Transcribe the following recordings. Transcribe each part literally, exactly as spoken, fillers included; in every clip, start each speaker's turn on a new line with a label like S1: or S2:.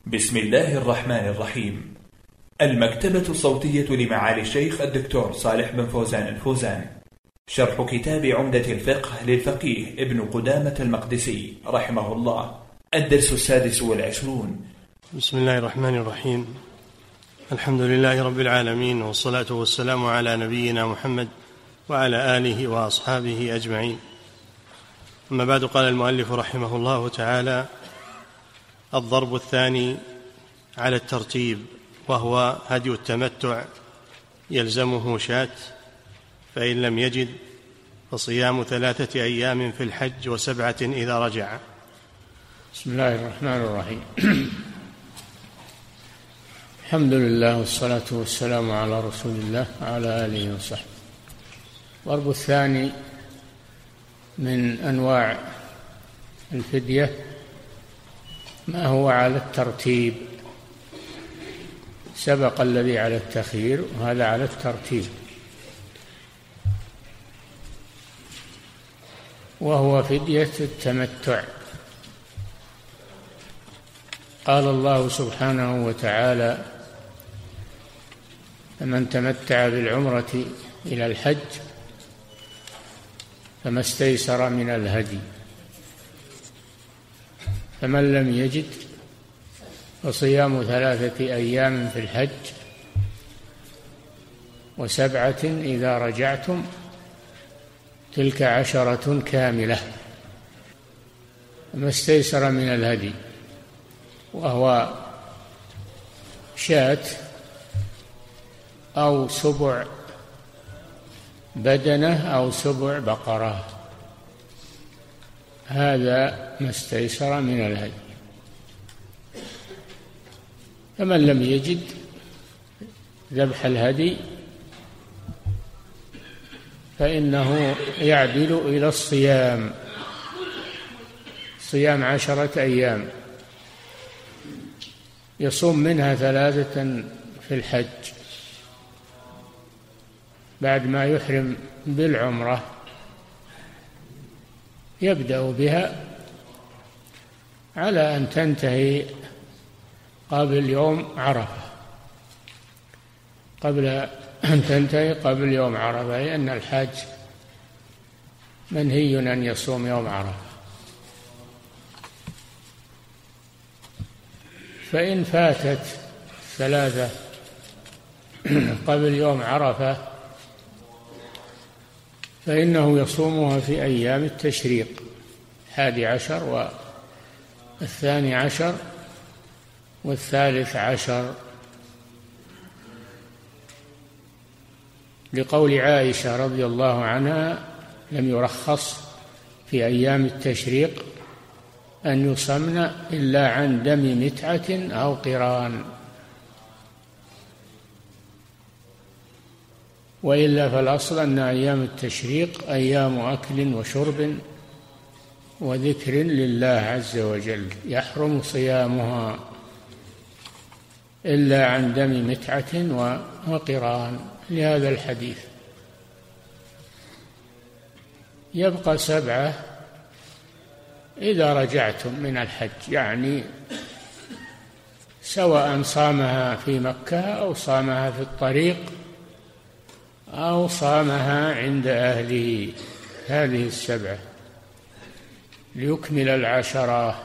S1: بسم الله الرحمن الرحيم. المكتبة الصوتية لمعالي الشيخ الدكتور صالح بن فوزان الفوزان. شرح كتاب عمدة الفقه للفقيه ابن قدامة المقدسي رحمه الله. الدرس السادس والعشرون.
S2: بسم الله الرحمن الرحيم. الحمد لله رب العالمين، والصلاة والسلام على نبينا محمد وعلى آله وأصحابه أجمعين. أما بعد، قال المؤلف رحمه الله تعالى: الضرب الثاني على الترتيب، وهو هدي التمتع، يلزمه شاة، فإن لم يجد فصيام ثلاثة أيام في الحج وسبعة إذا رجع.
S3: بسم الله الرحمن الرحيم. الحمد لله والصلاة والسلام على رسول الله وعلى آله وصحبه. الضرب الثاني من أنواع الفدية ما هو على الترتيب. سبق الذي على التخيير، وهذا على الترتيب، وهو فدية التمتع. قال الله سبحانه وتعالى: فمن تمتع بالعمرة إلى الحج فما استيسر من الهدي، فمن لم يجد فصيام ثلاثة أيام في الحج وسبعة إذا رجعتم، تلك عشرة كاملة. فما استيسر من الهدي، وهو شاة أو سبع بدنة أو سبع بقرة، هذا ما استيسر من الهدي. فمن لم يجد ذبح الهدي فإنه يعدل إلى الصيام، صيام عشرة أيام، يصوم منها ثلاثة في الحج بعد ما يحرم بالعمرة، يبدأ بها على أن تنتهي قبل يوم عرفة، قبل أن تنتهي قبل يوم عرفة، لأن الحاج منهي أن يصوم يوم عرفة. فإن فاتت ثلاثة قبل يوم عرفة فإنه يصومها في أيام التشريق، الحادي عشر والثاني عشر والثالث عشر، لقول عائشة رضي الله عنها: لم يرخص في أيام التشريق أن يصمن إلا عن دم متعة أو قران، وإلا فالأصل أن أيام التشريق أيام أكل وشرب وذكر لله عز وجل، يحرم صيامها إلا عن دم متعة وقران، لهذا الحديث. يبقى سبعة إذا رجعتم من الحج، يعني سواء صامها في مكة أو صامها في الطريق أو صامها عند أهله، هذه السبعة ليكمل العشرة،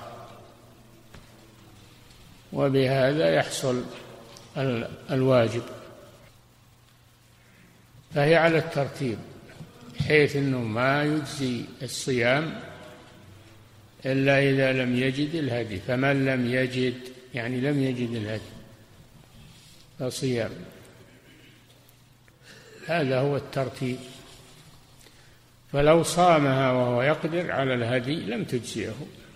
S3: وبهذا يحصل الواجب. فهي على الترتيب، حيث أنه ما يجزي الصيام إلا إذا لم يجد الهدي، فمن لم يجد يعني لم يجد الهدي فصيام، هذا هو الترتيب. فلو صامها وهو يقدر على الهدي لم تجزئه.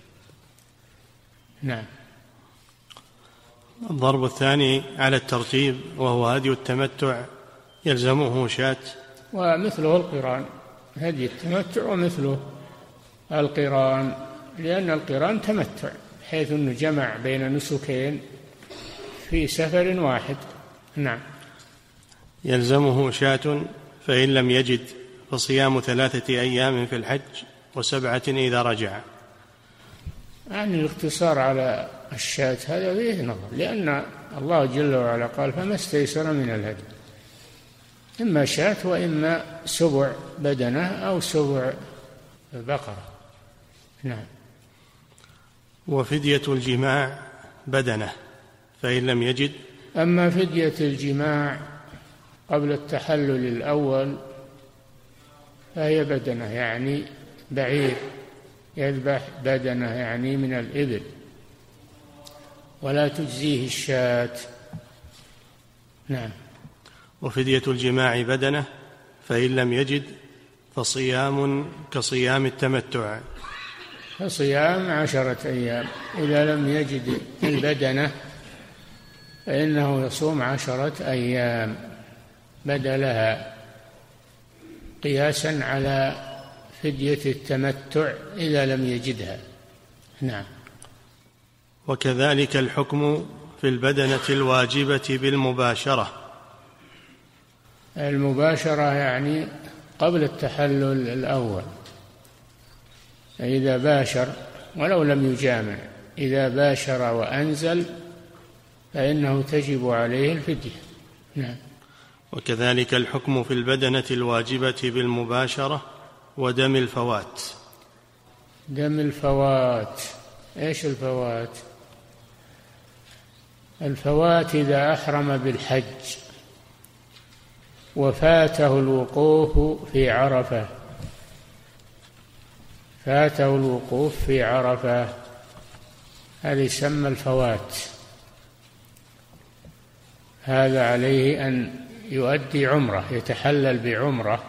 S3: نعم.
S2: الضرب الثاني على الترتيب، وهو هدي التمتع، يلزمه شاة،
S3: ومثله القران، هدي التمتع ومثله القران، لأن القران تمتع، حيث أنه جمع بين نسكين في سفر واحد. نعم.
S2: يلزمه شاة، فإن لم يجد فصيام ثلاثة أيام في الحج وسبعة إذا رجع.
S3: يعني الاقتصار على الشاة هذا فيه نظر، لأن الله جل وعلا قال فما استيسر من الهدي، إما شاة وإما سبع بدنة أو سبع بقرة. نعم.
S2: وفدية الجماع بدنة فإن لم يجد.
S3: أما فدية الجماع قبل التحلل الأول فهي بدنة، يعني بعير، يذبح بدنة يعني من الإبل، ولا تجزيه الشاة. نعم.
S2: وفدية الجماع بدنة فإن لم يجد فصيام كصيام التمتع،
S3: فصيام عشرة أيام. إذا لم يجد البدنة فإنه يصوم عشرة أيام بدلها، قياسا على فدية التمتع إذا لم يجدها. نعم.
S2: وكذلك الحكم في البدنة الواجبة بالمباشرة.
S3: المباشرة يعني قبل التحلل الأول، إذا باشر ولو لم يجامع، إذا باشر وأنزل فإنه تجب عليه الفدية. نعم.
S2: وكذلك الحكم في البدنة الواجبة بالمباشرة ودم الفوات.
S3: دم الفوات، إيش الفوات؟ الفوات إذا أحرم بالحج وفاته الوقوف في عرفة، فاته الوقوف في عرفة، هذا يسمى الفوات. هذا عليه أن يؤدي عمرة، يتحلل بعمرة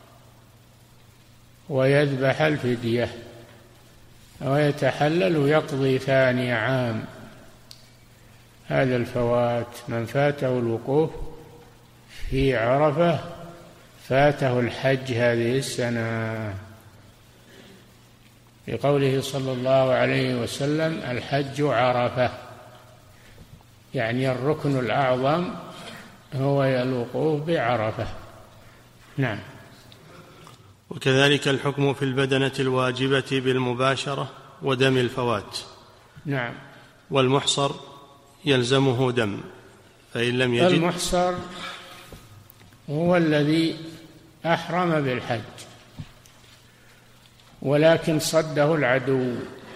S3: ويذبح الفدية، ويتحلل ويقضي ثاني عام. هذا الفوات، من فاته الوقوف في عرفة فاته الحج هذه السنة، لقوله صلى الله عليه وسلم الحج عرفة، يعني الركن الأعظم هو الوقوف بعرفة. نعم.
S2: وكذلك الحكم في البدنة الواجبة بالمباشرة ودم الفوات.
S3: نعم.
S2: والمحصر يلزمه دم فإن لم يجد.
S3: المحصر هو الذي أحرم بالحج ولكن صده العدو،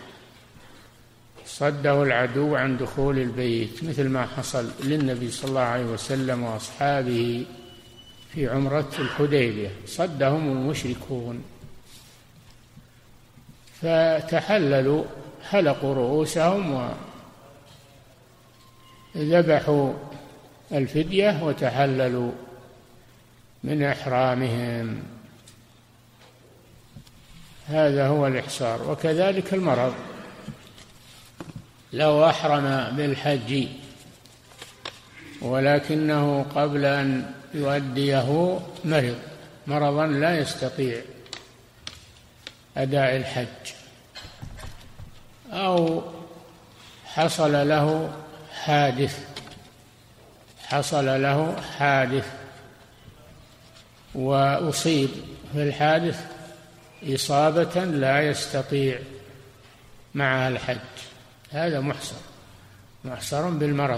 S3: صده العدو عن دخول البيت، مثل ما حصل للنبي صلى الله عليه وسلم وأصحابه في عمرة الحديبية، صدهم المشركون فتحللوا، حلقوا رؤوسهم وذبحوا الفدية وتحللوا من إحرامهم. هذا هو الإحصار. وكذلك المرض، لو أحرم بالحج ولكنه قبل أن يؤديه مرض مرضا لا يستطيع أداء الحج، أو حصل له حادث حصل له حادث وأصيب في الحادث إصابة لا يستطيع معها الحج، هذا محصر محصر بالمرض،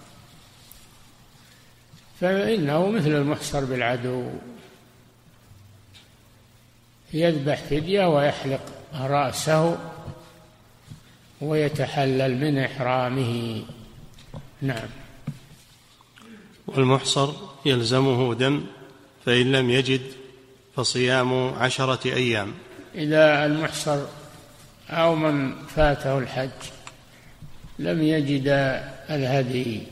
S3: فإنه مثل المحصر بالعدو، يذبح فدية ويحلق رأسه ويتحلل من إحرامه. نعم.
S2: والمحصر يلزمه دم فإن لم يجد فصيام عشرة أيام.
S3: إذا المحصر أو من فاته الحج لم يجد الهدي،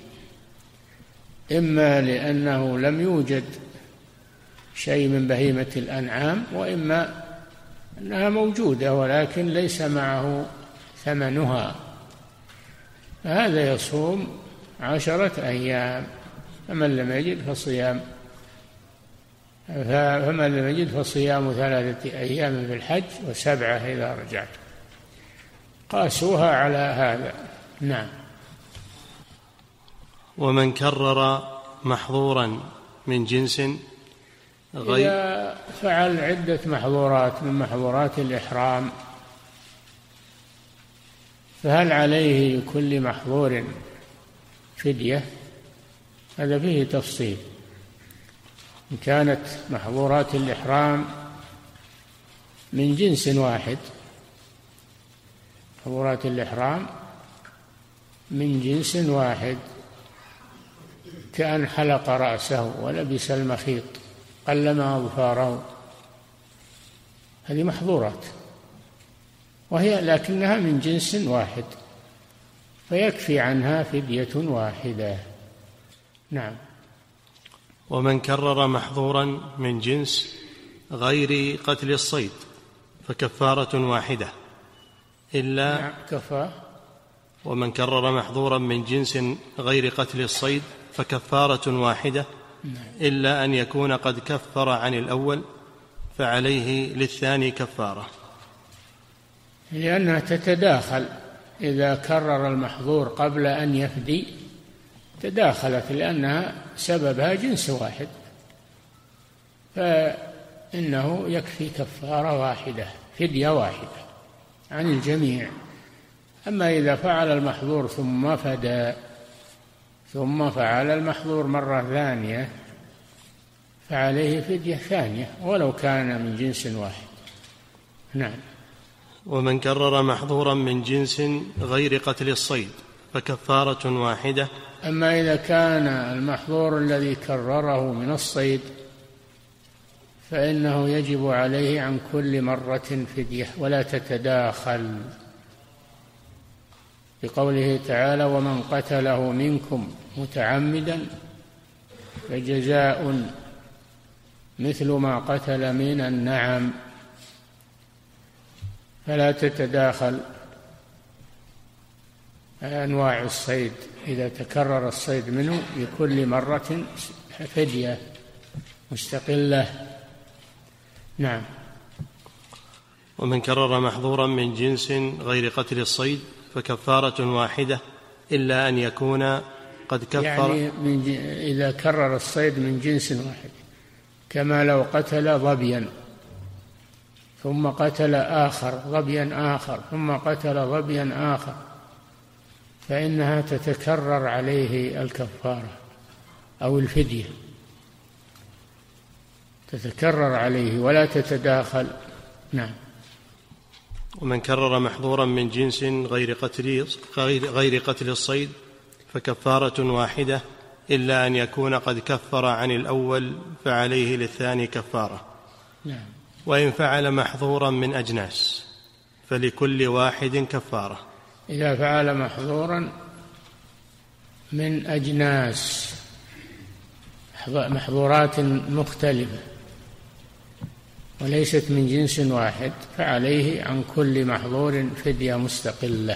S3: إما لأنه لم يوجد شيء من بهيمة الأنعام، وإما أنها موجودة ولكن ليس معه ثمنها، هذا يصوم عشرة أيام. فمن لم يجد فصيام فمن لم يجد فصيام ثلاثة أيام في الحج وسبعة إذا رجعت، قاسوها على هذا. نعم.
S2: ومن كرر محظورا من جنس غير،
S3: إذا فعل عدة محظورات من محظورات الإحرام فهل عليه كل محظور فدية؟ هذا فيه تفصيل. إن كانت محظورات الإحرام من جنس واحد، محظورات الإحرام من جنس واحد، كأن حلق رأسه ولبس المخيط قلم أظفاره، هذه محظورات، وهي لكنها من جنس واحد، فيكفي عنها فدية واحدة. نعم.
S2: ومن كرر محظورا من جنس غير قتل الصيد فكفارة واحدة إلا
S3: نعم كفى.
S2: ومن كرر محظورا من جنس غير قتل الصيد فكفارة واحدة إلا أن يكون قد كفر عن الأول فعليه للثاني كفارة،
S3: لأنها تتداخل. إذا كرر المحظور قبل أن يفدي تداخلت، لأنها سببها جنس واحد، فإنه يكفي كفارة واحدة، فدية واحدة عن الجميع. أما إذا فعل المحظور ثم فدى ثم فعل المحظور مرة ثانية فعليه فدية ثانية ولو كان من جنس واحد. نعم.
S2: ومن كرر محظورا من جنس غير قتل الصيد فكفارة واحدة.
S3: أما إذا كان المحظور الذي كرره من الصيد فإنه يجب عليه عن كل مرة فدية ولا تتداخل، بقوله تعالى: ومن قتله منكم متعمدا فجزاء مثل ما قتل من النعم، فلا تتداخل أنواع الصيد. إذا تكرر الصيد منه بكل مرة فدية مستقلة. نعم.
S2: ومن كرر محظورا من جنس غير قتل الصيد فكفارة واحدة إلا أن يكون قد كفر،
S3: يعني من ج... إذا كرر الصيد من جنس واحد، كما لو قتل ظبيا ثم قتل آخر ظبيا آخر ثم قتل ظبيا آخر، فإنها تتكرر عليه الكفارة أو الفدية، تتكرر عليه ولا تتداخل. نعم.
S2: ومن كرر محظورا من جنس غير قتل غير قتل الصيد فكفارة واحدة إلا أن يكون قد كفر عن الأول فعليه للثاني كفارة.
S3: نعم.
S2: وإن فعل محظورا من أجناس فلكل واحد كفارة.
S3: إذا فعل محظورا من أجناس محظورات مختلفة وليست من جنس واحد فعليه عن كل محظور فدية مستقلة،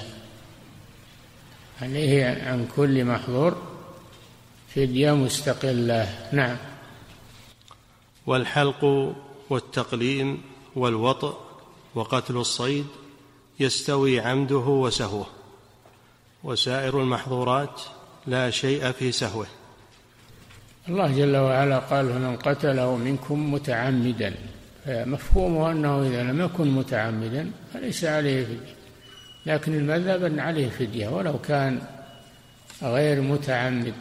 S3: عليه عن كل محظور فدية مستقلة. نعم.
S2: والحلق والتقليم والوطء وقتل الصيد يستوي عمده وسهوه، وسائر المحظورات لا شيء في سهوه.
S3: الله جل وعلا قال: من قتله منكم متعمدا، مفهومه أنه إذا لم يكن متعمدا فليس عليه فدية، لكن المذهب أن عليه فدية ولو كان غير متعمد،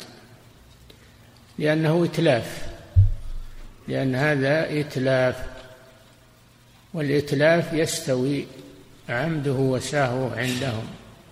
S3: لأنه إتلاف، لأن هذا إتلاف، والإتلاف يستوي عمده وسهوه عندهم.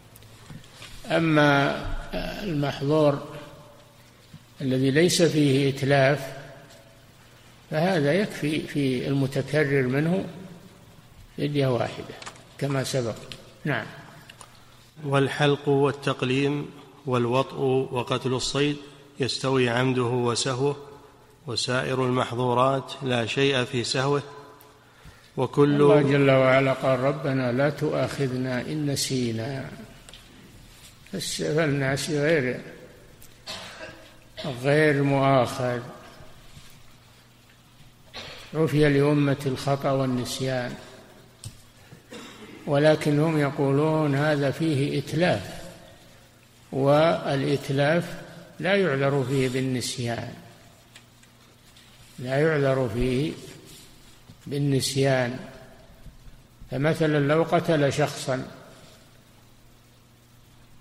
S3: أما المحظور الذي ليس فيه إتلاف فهذا يكفي في المتكرر منه فدية واحدة كما سبق. نعم.
S2: والحلق والتقليم والوطء وقتل الصيد يستوي عمده وسهوه، وسائر المحظورات لا شيء في سهوه. وكل
S3: الله جل وعلا قال: ربنا لا تؤاخذنا إن نسينا، فالناس غير غير مؤاخذ، عفي لأمة الخطأ والنسيان، ولكن هم يقولون هذا فيه إتلاف، والإتلاف لا يعذر فيه بالنسيان، لا يعذر فيه بالنسيان. فمثلا لو قتل شخصا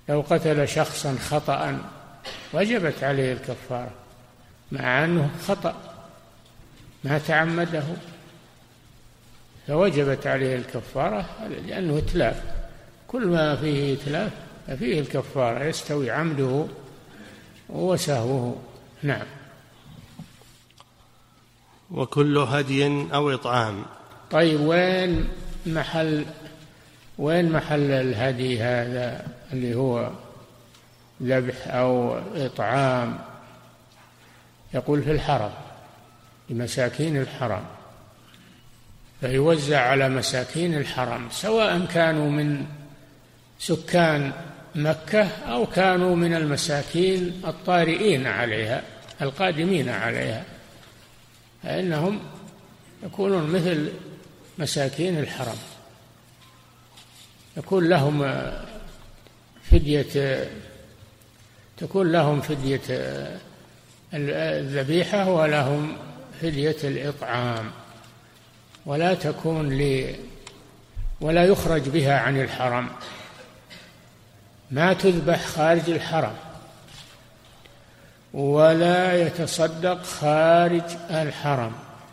S3: لو قتل شخصا خطأ وجبت عليه الكفارة، مع أنه خطأ ما تعمده، فوجبت عليه الكفارة لأنه إتلاف. كل ما فيه إتلاف ففيه الكفارة، يستوي عمده وسهوه. نعم.
S2: وكل هدي أو إطعام.
S3: طيب وين محل وين محل الهدي هذا اللي هو ذبح أو إطعام؟ يقول في الحرم، لمساكين الحرم، فيوزع على مساكين الحرم سواء كانوا من سكان مكة أو كانوا من المساكين الطارئين عليها القادمين عليها، فإنهم يكونون مثل مساكين الحرم، يكون لهم فدية تكون لهم فدية الذبيحة ولهم فدية الإطعام، ولا تكون ل ولا يخرج بها عن الحرم، ما تذبح خارج الحرم، ولا يتصدق خارج الحرم،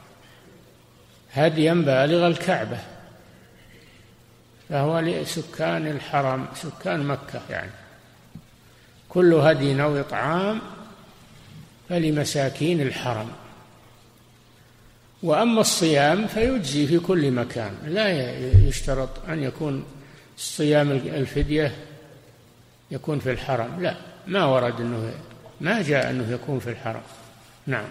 S3: هديا بالغ الكعبة، فهو لسكان الحرم سكان مكة يعني. كل هدي أو إطعام فلمساكين الحرم. وأما الصيام فيجزي في كل مكان، لا يشترط أن يكون الصيام الفدية يكون في الحرم، لا، ما ورد أنه ما جاء أنه يكون في الحرم. نعم.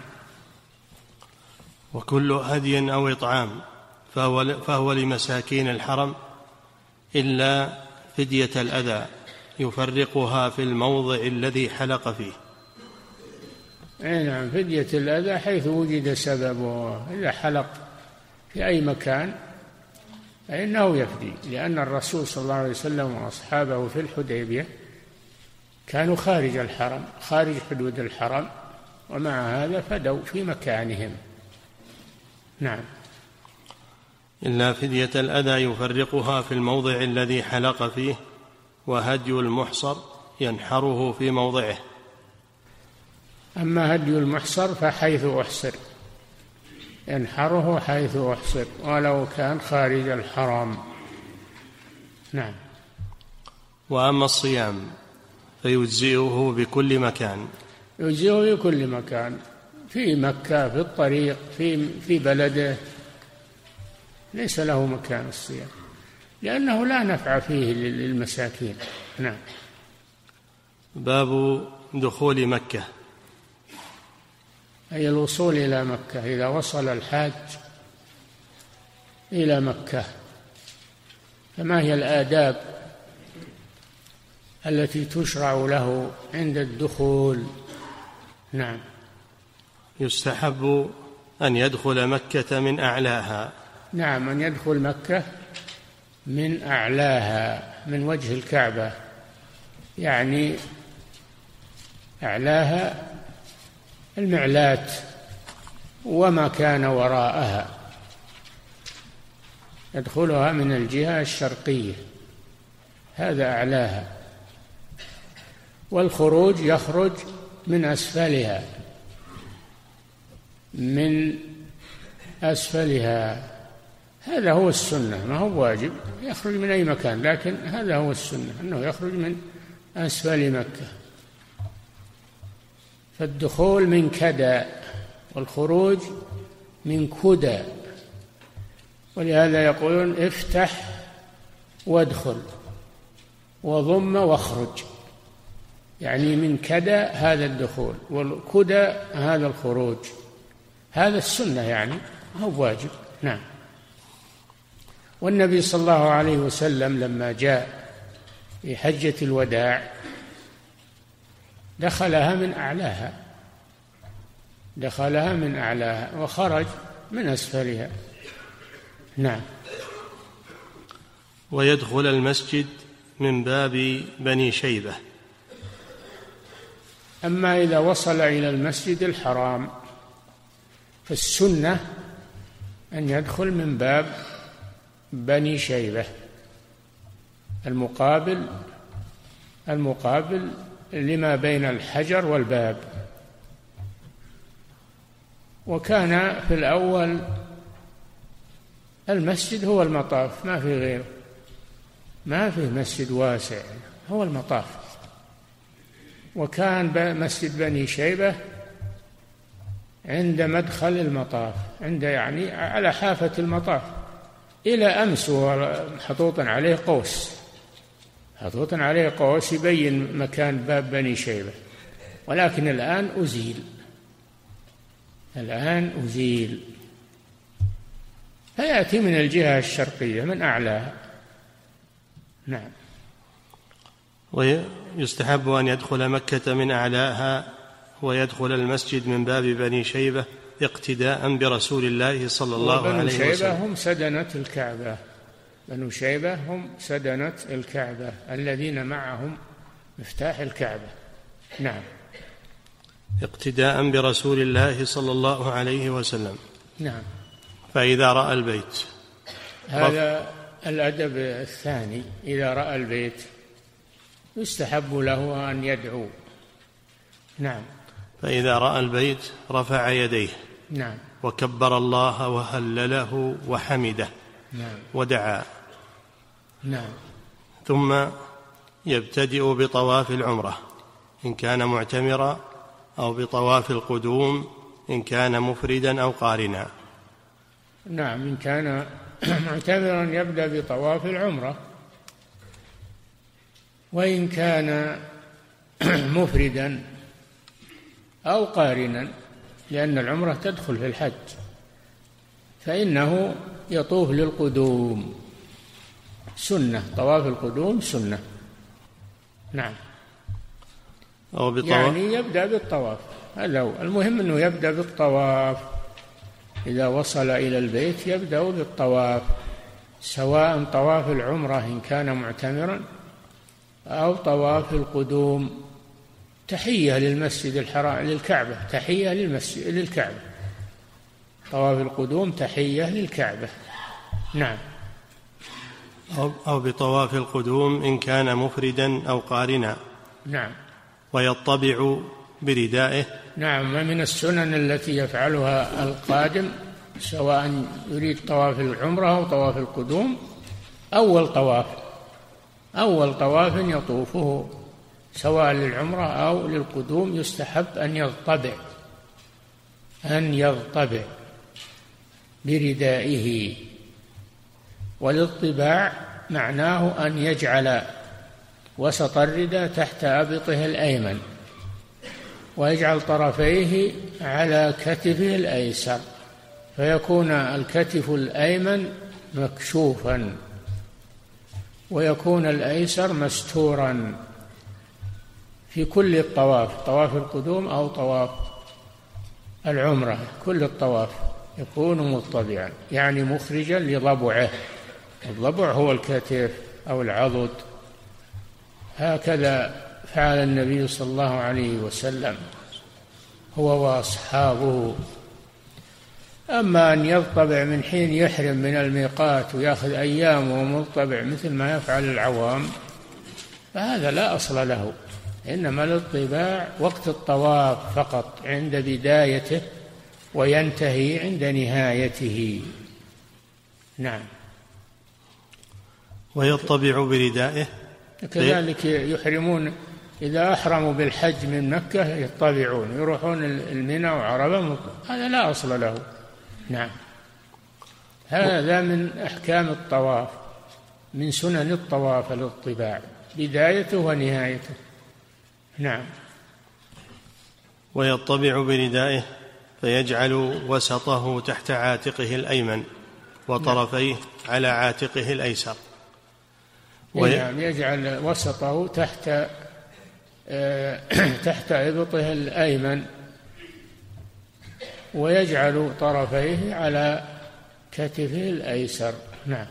S2: وكل هدي أو إطعام فهو, فهو لمساكين الحرم إلا فدية الأذى يفرقها في الموضع الذي حلق فيه.
S3: أي نعم، فدية الأذى حيث وجد سببه، إذا حلق في أي مكان فإنه يفدي، لأن الرسول صلى الله عليه وسلم وأصحابه في الحديبية كانوا خارج الحرم، خارج حدود الحرم، ومع هذا فدوا في مكانهم. نعم.
S2: إلا فدية الأذى يفرقها في الموضع الذي حلق فيه، وهدي المحصر ينحره في موضعه.
S3: أما هدي المحصر فحيث أحصر، ينحره حيث أحصر ولو كان خارج الحرم. نعم.
S2: وأما الصيام فيجزئه بكل مكان.
S3: يجزئه بكل مكان، في مكة، في الطريق، في في بلده، ليس له مكان الصيام، لأنه لا نفع فيه للمساكين. نعم.
S2: باب دخول مكة،
S3: أي الوصول إلى مكة. إذا وصل الحاج إلى مكة فما هي الآداب التي تشرع له عند الدخول؟ نعم.
S2: يستحب أن يدخل مكة من أعلاها.
S3: نعم، أن يدخل مكة من أعلاها، من وجه الكعبة، يعني أعلاها المعلات وما كان وراءها، يدخلها من الجهة الشرقية، هذا أعلاها. والخروج يخرج من أسفلها، من أسفلها، هذا هو السنة، ما هو واجب يخرج من أي مكان، لكن هذا هو السنة أنه يخرج من أسفل مكة. فالدخول من كدى والخروج من كدى، ولهذا يقولون افتح وادخل وضم واخرج، يعني من كدى هذا الدخول والكدى هذا الخروج، هذا السنة يعني هو واجب. نعم. والنبي صلى الله عليه وسلم لما جاء في حجة الوداع دخلها من أعلاها، دخلها من أعلاها وخرج من أسفلها. نعم.
S2: ويدخل المسجد من باب بني شيبة.
S3: أما إذا وصل إلى المسجد الحرام فالسنة أن يدخل من باب بني شيبة المقابل المقابل لما بين الحجر والباب. وكان في الأول المسجد هو المطاف، ما في غيره، ما في مسجد واسع، هو المطاف. وكان مسجد بني شيبة عند مدخل المطاف، عند يعني على حافة المطاف، إلى أمس محطوطا عليه قوس، محطوطا عليه قوس يبين مكان باب بني شيبة. ولكن الآن أزيل، الآن أزيل، فيأتي من الجهة الشرقية من أعلاها. نعم.
S2: ويستحب أن يدخل مكة من أعلاها ويدخل المسجد من باب بني شيبة اقتداء برسول الله صلى الله عليه وسلم.
S3: بنو شيبة هم سدنة الكعبة، بنو شيبة هم سدنة الكعبة الذين معهم مفتاح الكعبة. نعم.
S2: اقتداء برسول الله صلى الله عليه وسلم.
S3: نعم.
S2: فإذا رأى البيت،
S3: هذا الأدب الثاني، إذا رأى البيت يستحب له أن يدعو. نعم.
S2: فإذا رأى البيت رفع يديه.
S3: نعم.
S2: وكبر الله وهلله وحمده.
S3: نعم.
S2: ودعا.
S3: نعم.
S2: ثم يبتدئ بطواف العمرة إن كان معتمرا، أو بطواف القدوم إن كان مفردا أو قارنا.
S3: نعم. إن كان معتمرا يبدأ بطواف العمرة، وإن كان مفردا أو قارنا، لأن العمرة تدخل في الحج، فإنه يطوف للقدوم، سنة، طواف القدوم سنة. نعم.
S2: أو بطواف،
S3: يعني يبدأ بالطواف، هذا هو المهم، أنه يبدأ بالطواف. إذا وصل إلى البيت يبدأ بالطواف، سواء طواف العمرة إن كان معتمرا أو طواف القدوم، تحية للمسجد الحرام، للكعبة، تحية للمسجد للكعبة. طواف القدوم تحية للكعبة. نعم.
S2: أو بطواف القدوم إن كان مفردا أو قارنا.
S3: نعم.
S2: ويطبع بردائه.
S3: نعم. ومن السنن التي يفعلها القادم، سواء يريد طواف العمرة أو طواف القدوم، أول طواف أول طواف يطوفه سواء للعمرة أو للقدوم يستحب أن يضطبع أن يضطبع بردائه. والاضطباع معناه أن يجعل وسط الرداء تحت أبطه الأيمن، ويجعل طرفيه على كتفه الأيسر، فيكون الكتف الأيمن مكشوفا ويكون الأيسر مستورا في كل الطواف، طواف القدوم أو طواف العمرة، كل الطواف يكون مضطبعا، يعني مخرجا لضبعه. الضبع هو الكتف أو العضد. هكذا فعل النبي صلى الله عليه وسلم هو وأصحابه. أما أن يضطبع من حين يحرم من الميقات ويأخذ أيام ومضطبع مثل ما يفعل العوام، فهذا لا أصل له، إنما الاضطباع وقت الطواف فقط، عند بدايته وينتهي عند نهايته. نعم.
S2: ويطبع بردائه.
S3: كذلك يحرمون إذا أحرموا بالحج من مكة يطبعون، يروحون المنى وعرفة، هذا لا أصل له. نعم. هذا من أحكام الطواف، من سنن الطواف الاطباع، بدايته ونهايته. نعم.
S2: ويطبع بردائه فيجعل وسطه تحت عاتقه الأيمن وطرفيه نعم. على عاتقه الأيسر.
S3: وي... نعم. يجعل وسطه تحت تحت إبطه الأيمن، ويجعل طرفيه على كتفه الأيسر. نعم.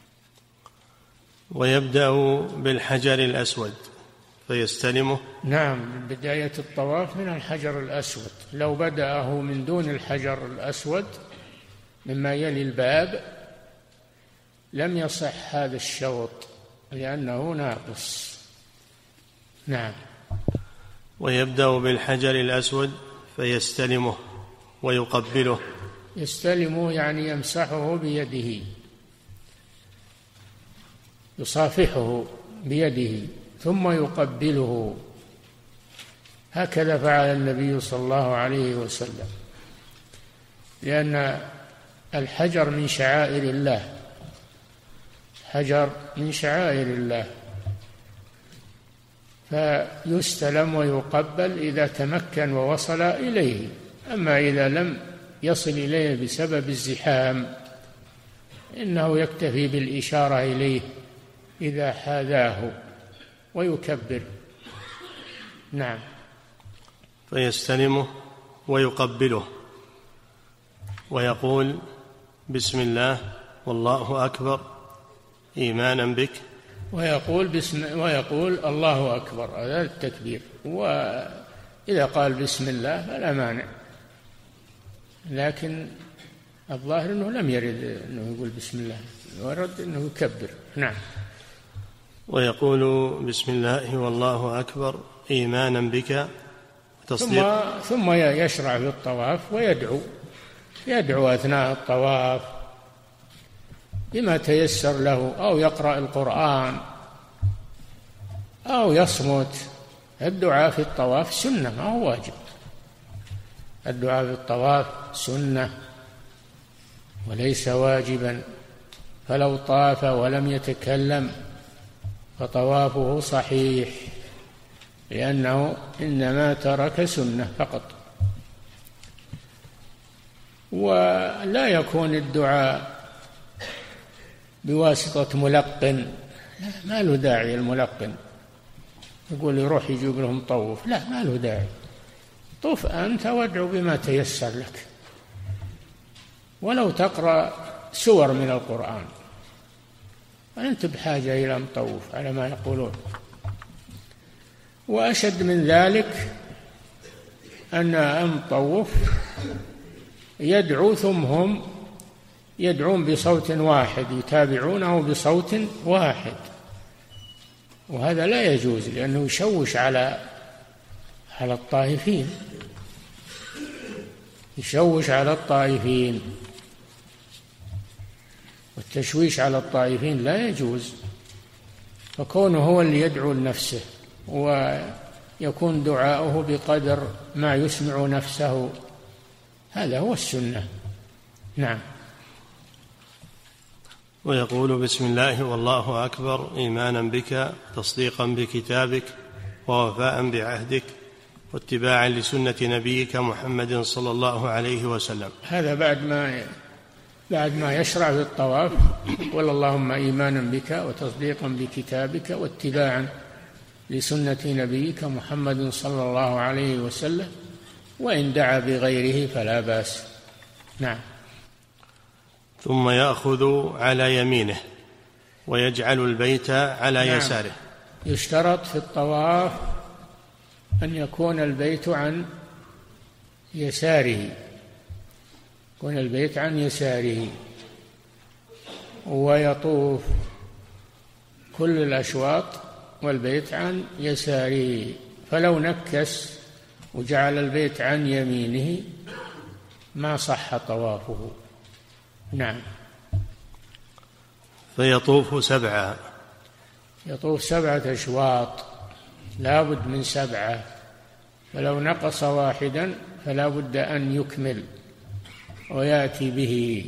S2: ويبدأ بالحجر الأسود فيستلمه.
S3: نعم. بداية الطواف من الحجر الأسود، لو بدأه من دون الحجر الأسود مما يلي الباب لم يصح هذا الشوط، لأنه ناقص. نعم.
S2: ويبدأ بالحجر الأسود فيستلمه ويقبله.
S3: يستلمه يعني يمسحه بيده، يصافحه بيده ثم يقبله، هكذا فعل النبي صلى الله عليه وسلم، لأن الحجر من شعائر الله، حجر من شعائر الله، فيستلم ويقبل إذا تمكن ووصل إليه. أما إذا لم يصل إليه بسبب الزحام إنه يكتفي بالإشارة إليه إذا حاذاه ويكبر. نعم.
S2: فيستلمه ويقبله ويقول بسم الله والله أكبر إيمانا بك،
S3: ويقول بسم ويقول الله أكبر، هذا التكبير. وإذا قال بسم الله فلا مانع، لكن الظاهر أنه لم يرد أنه يقول بسم الله، ورد أنه يكبر. نعم.
S2: ويقول بسم الله والله أكبر إيمانا بك تصديق.
S3: ثم, ثم يشرع في الطواف ويدعو، يدعو أثناء الطواف بما تيسر له، أو يقرأ القرآن أو يصمت. الدعاء في الطواف سنة ما هو واجب، الدعاء في الطواف سنة وليس واجبا، فلو طاف ولم يتكلم فطوافه صحيح، لأنه إنما ترك سنة فقط. ولا يكون الدعاء بواسطة ملقن، لا، ما له داعي الملقن يقول يروح يجيب لهم طوف، لا، ما له داعي. طوف أنت وادعو بما تيسر لك، ولو تقرأ سور من القرآن، أنت بحاجة إلى مطوف على ما يقولون. وأشد من ذلك أن المطوف يدعو ثم هم يدعون بصوت واحد، يتابعونه بصوت واحد، وهذا لا يجوز، لأنه يشوش على على الطائفين، يشوش على الطائفين، والتشويش على الطائفين لا يجوز. فكونه هو اللي يدعو لنفسه ويكون دعاؤه بقدر ما يسمع نفسه، هذا هو السنة. نعم.
S2: ويقول بسم الله والله أكبر إيمانا بك تصديقا بكتابك ووفاء بعهدك واتباعا لسنة نبيك محمد صلى الله عليه وسلم.
S3: هذا بعد ما بعد ما يشرع في الطواف يقول اللهم إيمانا بك وتصديقا بكتابك واتباعا لسنة نبيك محمد صلى الله عليه وسلم، وإن دعا بغيره فلا بأس. نعم.
S2: ثم يأخذ على يمينه ويجعل البيت على
S3: نعم.
S2: يساره.
S3: يشترط في الطواف أن يكون البيت عن يساره، يكون البيت عن يساره، ويطوف كل الأشواط والبيت عن يساره. فلو نكس وجعل البيت عن يمينه ما صح طوافه. نعم.
S2: فيطوف سبعة،
S3: يطوف سبعة أشواط، لا بد من سبعة، فلو نقص واحدا فلا بد أن يكمل ويأتي به،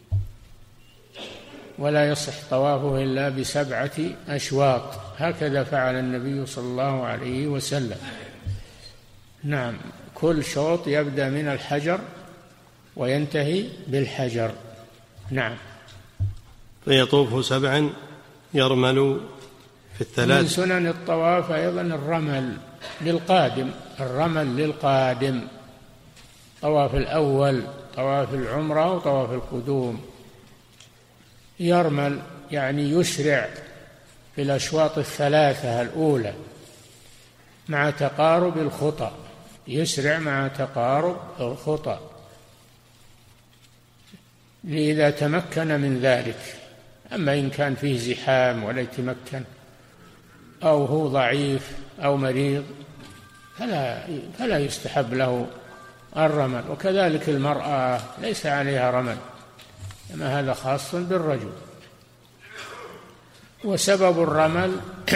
S3: ولا يصح طوافه إلا بسبعة أشواط، هكذا فعل النبي صلى الله عليه وسلم. نعم. كل شوط يبدأ من الحجر وينتهي بالحجر. نعم.
S2: فيطوف سبعا يرمل في الثلاث.
S3: من سنن الطواف أيضا الرمل للقادم، الرمل للقادم، طواف الأول طواف العمرة وطواف القدوم، يرمل يعني يسرع في الأشواط الثلاثة الأولى مع تقارب الخطى، يسرع مع تقارب الخطى إذا تمكن من ذلك. أما إن كان فيه زحام ولا يتمكن أو هو ضعيف أو مريض فلا, فلا يستحب له الرمل، وكذلك المرأة ليس عليها رمل، أما هذا خاص بالرجل. وسبب الرمل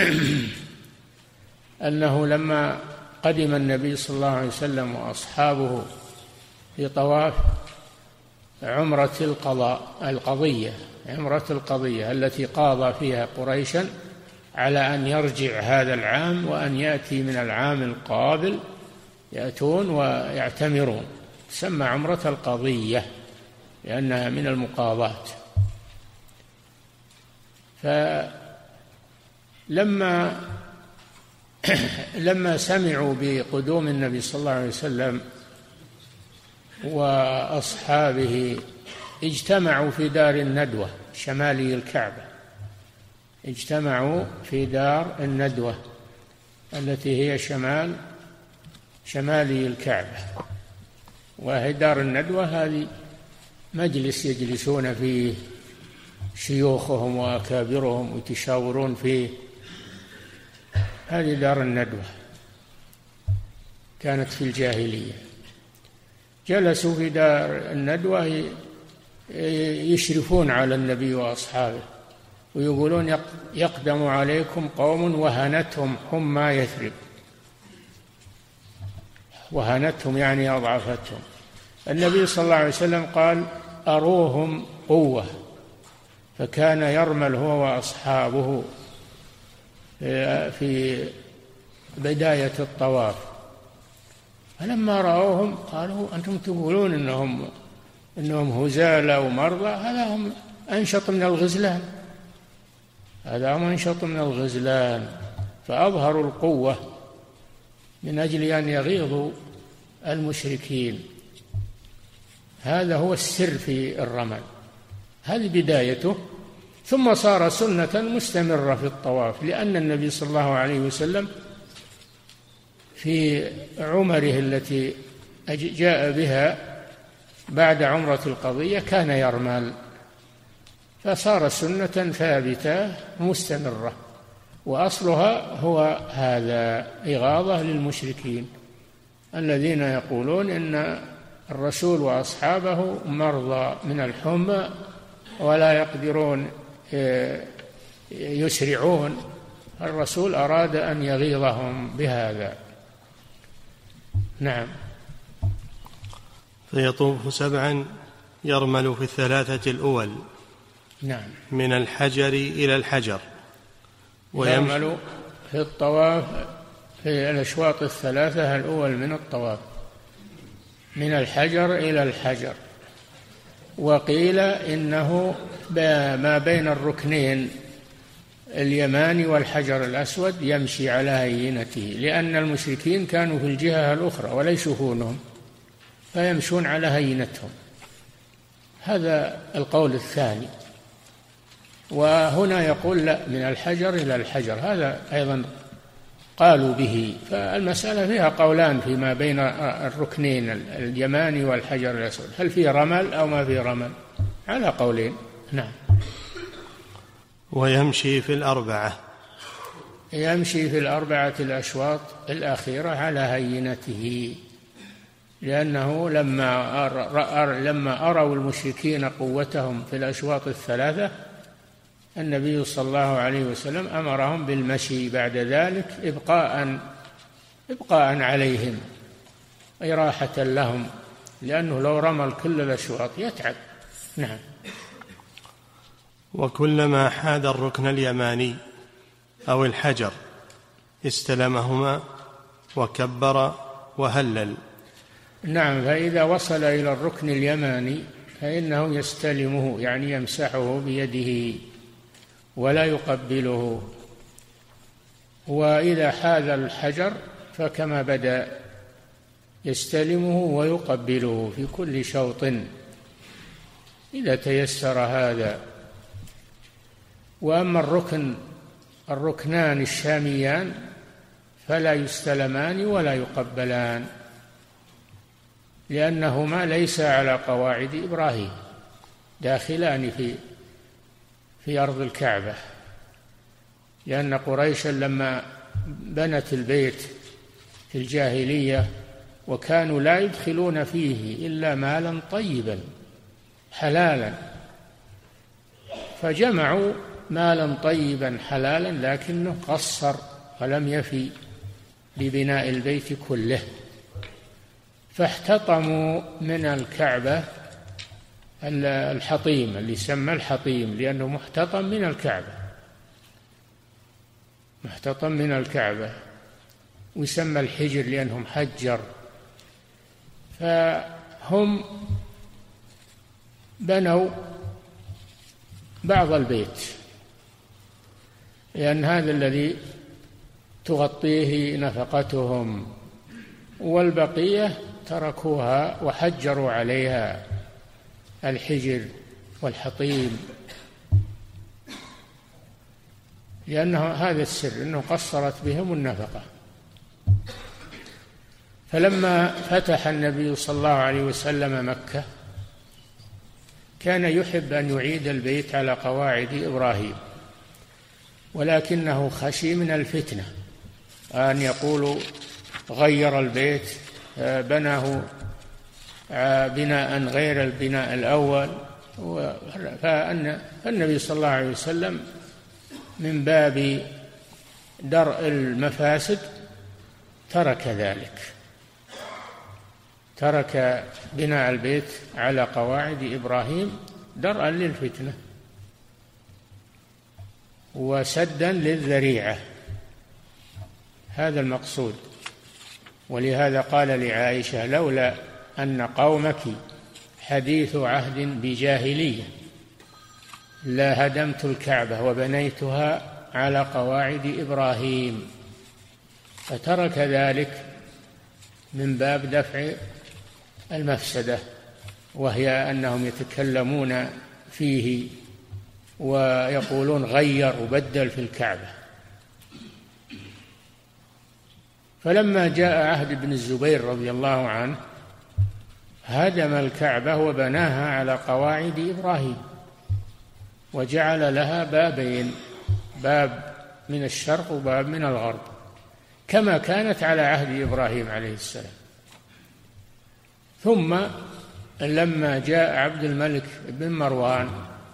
S3: أنه لما قدم النبي صلى الله عليه وسلم وأصحابه في طواف عمرة القضاء القضية عمرة القضية التي قاضى فيها قريشا على أن يرجع هذا العام وأن يأتي من العام القابل يأتون ويعتمرون، تسمى عمرة القضية لأنها من المقاضات. فلما لما سمعوا بقدوم النبي صلى الله عليه وسلم وأصحابه اجتمعوا في دار الندوة شمالي الكعبة، اجتمعوا في دار الندوة التي هي شمال شمالي الكعبة. وهي دار الندوة هذه مجلس يجلسون فيه شيوخهم وأكابرهم ويتشاورون فيه، هذه دار الندوة كانت في الجاهلية. جلسوا في دار الندوة يشرفون على النبي وأصحابه ويقولون يقدم عليكم قوم وهنتهم حمى يثرب، وهنتهم يعني أضعفتهم. النبي صلى الله عليه وسلم قال أروهم قوة، فكان يرمل هو وأصحابه في بداية الطواف، فلما رأوهم قالوا أنتم تقولون إنهم إنهم هزالة ومرضى، هذا هم أنشط من الغزلان، هذا هم أنشط من الغزلان. فأظهروا القوة من أجل أن يغيظوا المشركين. هذا هو السر في الرمل، هذه بدايته، ثم صار سنة مستمرة في الطواف، لأن النبي صلى الله عليه وسلم في عمره التي جاء بها بعد عمرة القضية كان يرمل، فصار سنة ثابتة مستمرة، وأصلها هو هذا إغاظة للمشركين الذين يقولون إن الرسول وأصحابه مرضى من الحمى ولا يقدرون يسرعون. الرسول أراد أن يغيظهم بهذا. نعم.
S2: فيطوف سبعا يرمل في الثلاثة الأول.
S3: نعم.
S2: من الحجر إلى الحجر،
S3: ويرمل في الطواف في الأشواط الثلاثة الأول من الطواف من الحجر إلى الحجر. وقيل إنه ما بين الركنين اليماني والحجر الأسود يمشي على هينته، لأن المشركين كانوا في الجهة الأخرى ولا يشوفونهم فيمشون على هينتهم. هذا القول الثاني. وهنا يقول لا، من الحجر إلى الحجر، هذا أيضا قالوا به. فالمسألة فيها قولان فيما بين الركنين اليماني والحجر الأسود، هل في رمل أو ما في رمل، على قولين. نعم.
S2: ويمشي في الأربعة،
S3: يمشي في الأربعة الأشواط الأخيرة على هينته، لأنه لما أر لما أروا المشركين قوتهم في الأشواط الثلاثة النبي صلى الله عليه وسلم أمرهم بالمشي بعد ذلك إبقاء إبقاء عليهم، أي راحة لهم، لأنه لو رمل كل الأشواط يتعب. نعم.
S2: وكلما حاد الركن اليماني أو الحجر استلمهما وكبر وهلل.
S3: نعم. فإذا وصل إلى الركن اليماني فإنه يستلمه، يعني يمسحه بيده ولا يقبله. وإذا حاذ الحجر فكما بدأ يستلمه ويقبله في كل شوط إذا تيسر هذا. وأما الركن الركنان الشاميان فلا يستلمان ولا يقبلان، لأنهما ليس على قواعد إبراهيم، داخلان في في أرض الكعبة، لأن قريشا لما بنت البيت في الجاهلية وكانوا لا يدخلون فيه إلا مالا طيبا حلالا، فجمعوا مالا طيبا حلالا لكنه قصر ولم يفي ببناء البيت كله، فاحتطموا من الكعبة الحطيم اللي يسمى الحطيم، لأنه محتطم من الكعبة، محتطم من الكعبة، ويسمى الحجر لأنهم حجر. فهم بنوا بعض البيت لأن هذا الذي تغطيه نفقتهم، والبقية تركوها وحجروا عليها الحجر والحطيم، لأنه هذا السر أنه قصرت بهم النفقة. فلما فتح النبي صلى الله عليه وسلم مكة كان يحب أن يعيد البيت على قواعد إبراهيم، ولكنه خشي من الفتنة، أن يقولوا غير البيت، بناه بناء غير البناء الأول. فأن النبي صلى الله عليه وسلم من باب درء المفاسد ترك ذلك، ترك بناء البيت على قواعد إبراهيم درءا للفتنة وسدا للذريعة، هذا المقصود. ولهذا قال لعائشة: لولا أن قومك حديث عهد بجاهلية لا هدمت الكعبة وبنيتها على قواعد إبراهيم. فترك ذلك من باب دفع المفسدة، وهي أنهم يتكلمون فيه ويقولون غير وبدل في الكعبة. فلما جاء عهد ابن الزبير رضي الله عنه هدم الكعبة وبناها على قواعد إبراهيم، وجعل لها بابين، باب من الشرق وباب من الغرب، كما كانت على عهد إبراهيم عليه السلام. ثم لما جاء عبد الملك بن مروان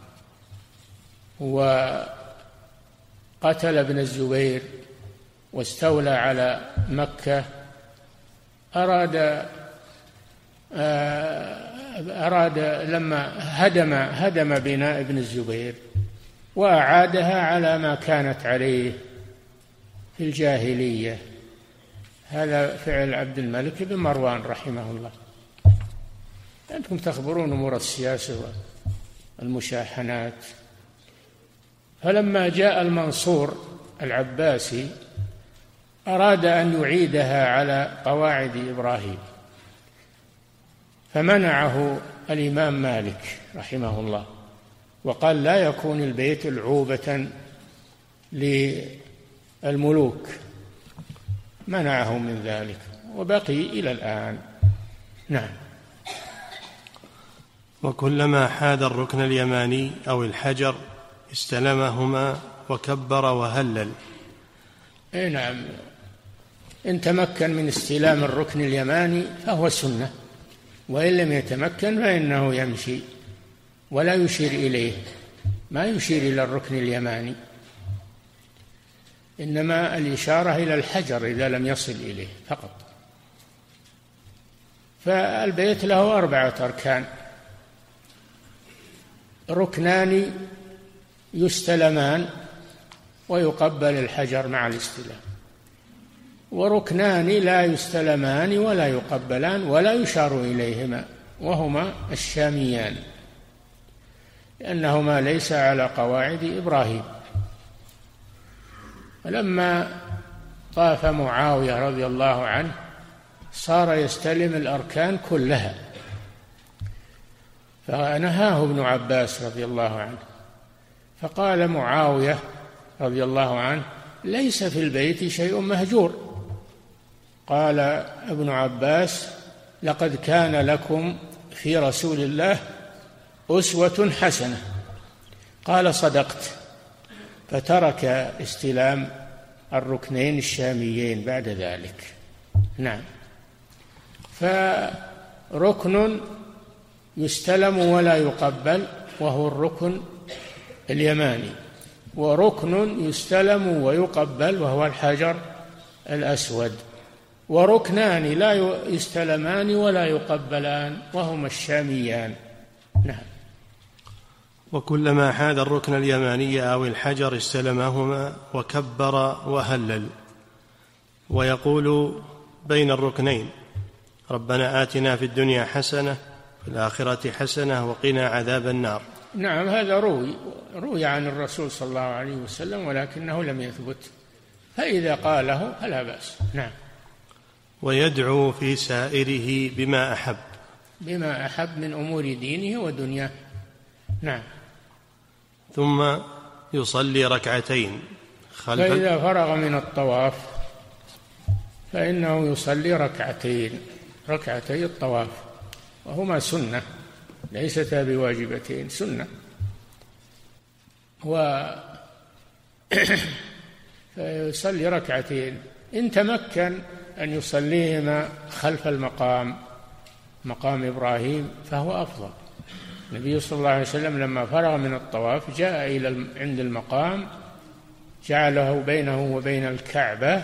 S3: وقتل ابن الزبير واستولى على مكة، أراد أراد لما هدم هدم بناء ابن الزبير وأعادها على ما كانت عليه في الجاهلية. هذا فعل عبد الملك بن مروان رحمه الله. أنتم تخبرون أمور السياسة والمشاحنات. فلما جاء المنصور العباسي أراد أن يعيدها على قواعد إبراهيم، فمنعه الإمام مالك رحمه الله وقال: لا يكون البيت العوبة للملوك، منعه من ذلك، وبقي إلى الآن. نعم.
S2: وكلما حاد الركن اليماني أو الحجر استلمهما وكبر وهلل.
S3: اي نعم، إن تمكن من استلام الركن اليماني فهو سنة، وإن لم يتمكن فإنه يمشي ولا يشير إليه، ما يشير إلى الركن اليماني، إنما الإشارة إلى الحجر إذا لم يصل إليه فقط. فالبيت له أربعة أركان: ركنان يستلمان ويقبل الحجر مع الاستلام، وركنان لا يستلمان ولا يقبلان ولا يشار إليهما، وهما الشاميان، لأنهما ليس على قواعد إبراهيم. فلما طاف معاوية رضي الله عنه صار يستلم الأركان كلها، فنهاه ابن عباس رضي الله عنه، فقال معاوية رضي الله عنه: ليس في البيت شيء مهجور. قال ابن عباس: لقد كان لكم في رسول الله أسوة حسنة. قال: صدقت. فترك استلام الركنين الشاميين بعد ذلك. نعم. فركن يستلم ولا يقبل وهو الركن اليماني، وركن يستلم ويقبل وهو الحجر الأسود، وركنان لا يستلمان ولا يقبلان وهما الشاميان. نعم.
S2: وكلما حاذ الركن اليماني أو الحجر استلمهما وكبر وهلل، ويقول بين الركنين: ربنا آتنا في الدنيا حسنة في الآخرة حسنة وقنا عذاب النار.
S3: نعم، هذا روي روي عن الرسول صلى الله عليه وسلم ولكنه لم يثبت، فإذا قاله فلا بأس. نعم.
S2: ويدعو في سائره بما أحب
S3: بما أحب من أمور دينه ودنياه. نعم.
S2: ثم يصلي ركعتين خلف
S3: فإذا فرغ من الطواف فإنه يصلي ركعتين ركعتي الطواف، وهما سنة ليستا بواجبتين، سنة. و فيصلي ركعتين إن تمكن أن يصليهما خلف المقام، مقام إبراهيم، فهو أفضل. النبي صلى الله عليه وسلم لما فرغ من الطواف جاء إلى عند المقام، جعله بينه وبين الكعبة،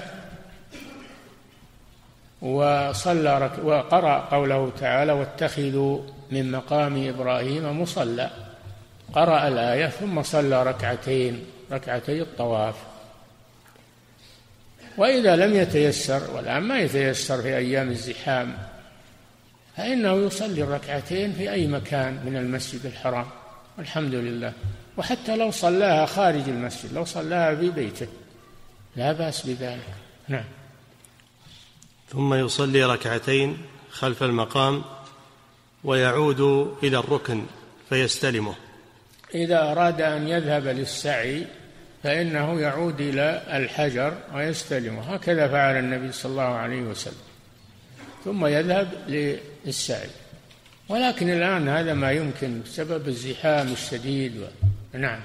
S3: وصلى رك... وقرأ قوله تعالى: واتخذوا من مقام إبراهيم مصلى، قرأ الآية ثم صلى ركعتين ركعتي الطواف. وإذا لم يتيسر، والآن ما يتيسر في أيام الزحام، فإنه يصلي الركعتين في أي مكان من المسجد الحرام، والحمد لله. وحتى لو صلاها خارج المسجد، لو صلاها في بيته لا بأس بذلك. نعم.
S2: ثم يصلي ركعتين خلف المقام ويعود إلى الركن فيستلمه.
S3: إذا أراد أن يذهب للسعي فإنه يعود إلى الحجر ويستلمه، هكذا فعل النبي صلى الله عليه وسلم، ثم يذهب للسعي. ولكن الآن هذا ما يمكن بسبب الزحام الشديد. و... نعم.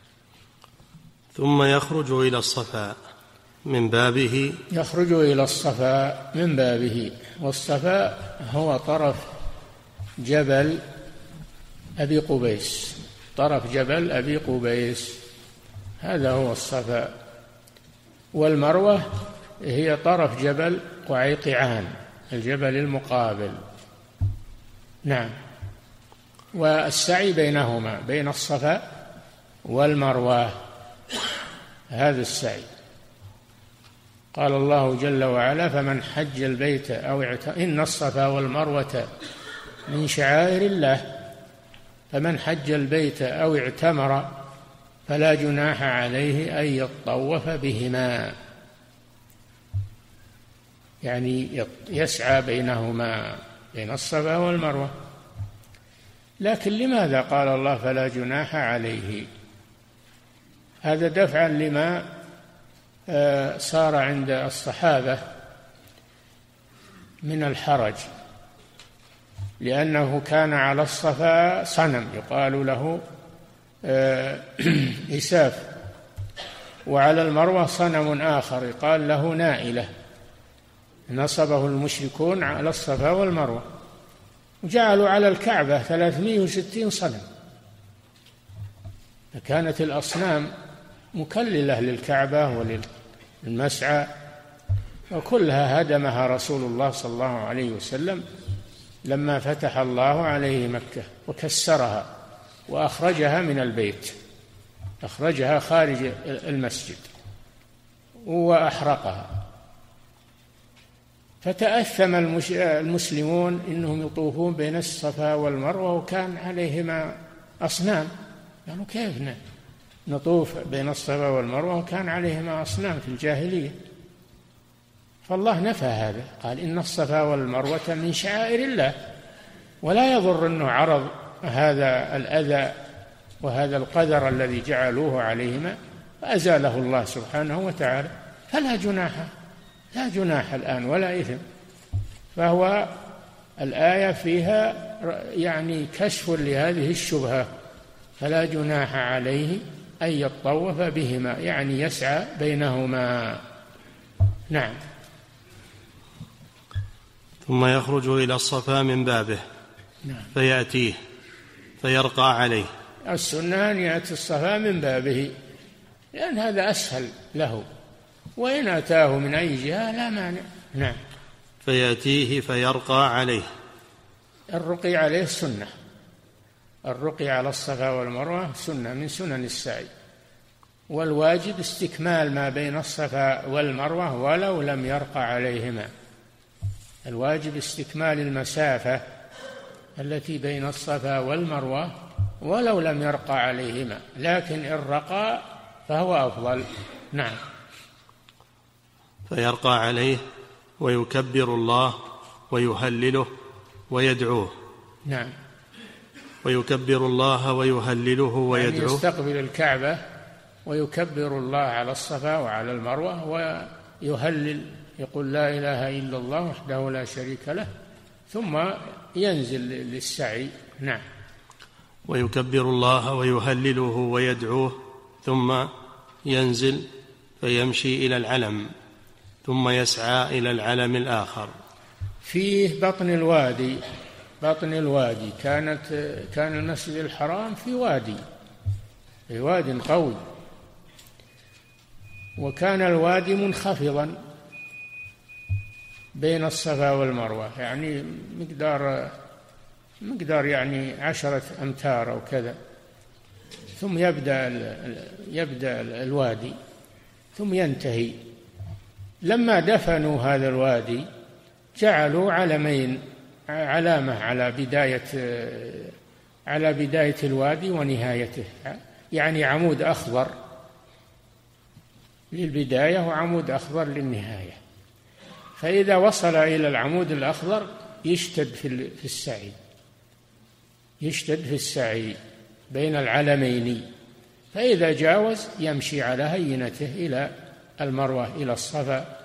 S2: ثم يخرج إلى الصفا من بابه
S3: يخرج إلى الصفا من بابه، والصفا هو طرف جبل أبي قبيس، طرف جبل أبي قبيس، هذا هو الصفا. والمروة هي طرف جبل قعيقعان، الجبل المقابل. نعم. والسعي بينهما، بين الصفا والمروة، هذا السعي. قال الله جل وعلا: فمن حج البيت أو اعتمر، إن الصفا والمروة من شعائر الله، فمن حج البيت أو اعتمر فلا جناح عليه أن يطوف بهما، يعني يسعى بينهما، بين الصفا والمروة. لكن لماذا قال الله فلا جناح عليه؟ هذا دفعا لما صار عند الصحابة من الحرج، لأنه كان على الصفا صنم يقال له إساف، وعلى المروة صنم آخر يقال له نائلة، نصبه المشركون على الصفا والمروة، وجعلوا على الكعبة ثلاثمائة وستين صنم، فكانت الأصنام مكللة للكعبة وللمسعى، وكلها هدمها رسول الله صلى الله عليه وسلم لما فتح الله عليه مكة، وكسرها وأخرجها من البيت، أخرجها خارج المسجد وأحرقها. فتأثم المسلمون إنهم يطوفون بين الصفا والمروة وكان عليهما أصنام، قالوا كيف نطوف بين الصفا والمروة وكان عليهما أصنام في الجاهلية؟ فالله نفى هذا، قال إن الصفا والمروة من شعائر الله، ولا يضر أنه عرض هذا الأذى وهذا القدر الذي جعلوه عليهما، فأزاله الله سبحانه وتعالى، فلا جناح، لا جناح الآن ولا إثم. فهو الآية فيها يعني كشف لهذه الشبهة، فلا جناح عليه أن يطوف بهما، يعني يسعى بينهما. نعم.
S2: ثم يخرج إلى الصفا من بابه
S3: نعم.
S2: فيأتيه فيرقى عليه.
S3: السنة أن يأتي الصفا من بابه، لأن هذا أسهل له، وإن أتاه من أي جهة لا مانع. نعم.
S2: فيأتيه فيرقى عليه.
S3: الرقي عليه سنة، الرقي على الصفا والمروة سنة من سنن السعي، والواجب استكمال ما بين الصفا والمروة ولو لم يرقى عليهما. الواجب استكمال المسافة التي بين الصفا والمروة ولو لم يرقى عليهما، لكن إن رقى فهو أفضل. نعم.
S2: فيرقى عليه ويكبر الله ويهلله ويدعوه.
S3: نعم.
S2: ويكبر الله ويهلله ويدعوه،
S3: يعني يستقبل الكعبة ويكبر الله على الصفا وعلى المروة ويهلل، يقول لا إله إلا الله وحده لا شريك له، ثم ينزل للسعي. نعم.
S2: ويكبر الله ويهلله ويدعوه ثم ينزل فيمشي إلى العلم ثم يسعى إلى العلم الآخر.
S3: فيه بطن الوادي، بطن الوادي كانت كان المسجد الحرام في وادي، في واد قوي، وكان الوادي منخفضا بين الصفا والمروة، يعني مقدار مقدار يعني عشرة أمتار أو كذا، ثم يبدأ يبدأ الوادي ثم ينتهي. لما دفنوا هذا الوادي جعلوا علمين، علامة على بداية على بداية الوادي ونهايته، يعني عمود أخضر للبداية وعمود أخضر للنهاية، فإذا وصل إلى العمود الأخضر يشتد في السعي، يشتد في السعي بين العلمين، فإذا جاوز يمشي على هينته إلى المروة إلى الصفا.